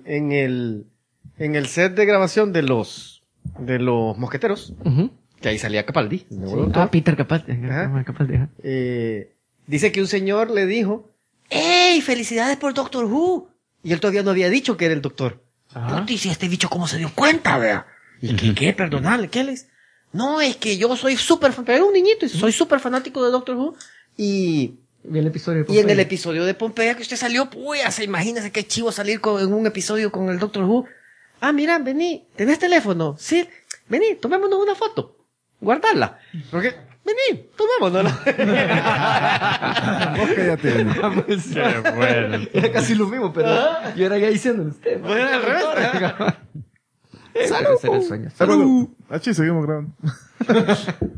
el set de grabación de los mosqueteros, Ujú. que ahí salía Capaldi, el nuevo Sí. doctor, Peter Capaldi. Ajá. Capaldi, ajá. dice que un señor le dijo, ¡Ey, felicidades por Doctor Who! Y él todavía no había dicho que era el doctor. Puta, ¿y si este bicho cómo se dio cuenta, vea? ¿Y qué? Perdonarle, ¿qué les? No, es que yo soy súper fan, pero era un niñito, y soy súper fanático de Doctor Who. Y Vi el episodio de en el Popeye. episodio de Pompeya que usted salió, pues, imagínese qué chivo salir en un episodio con el Doctor Who. Ah, mira, vení, ¿tenés teléfono? Sí, vení, tomémonos una foto. Guardarla. Porque, vení, tomémonosla. Vos cállate, Benny. Qué bueno. Era casi lo mismo, pero yo era ya diciéndole usted. Bueno, al revés. Ese era el sueño. Salud. Ah, sí, seguimos grabando.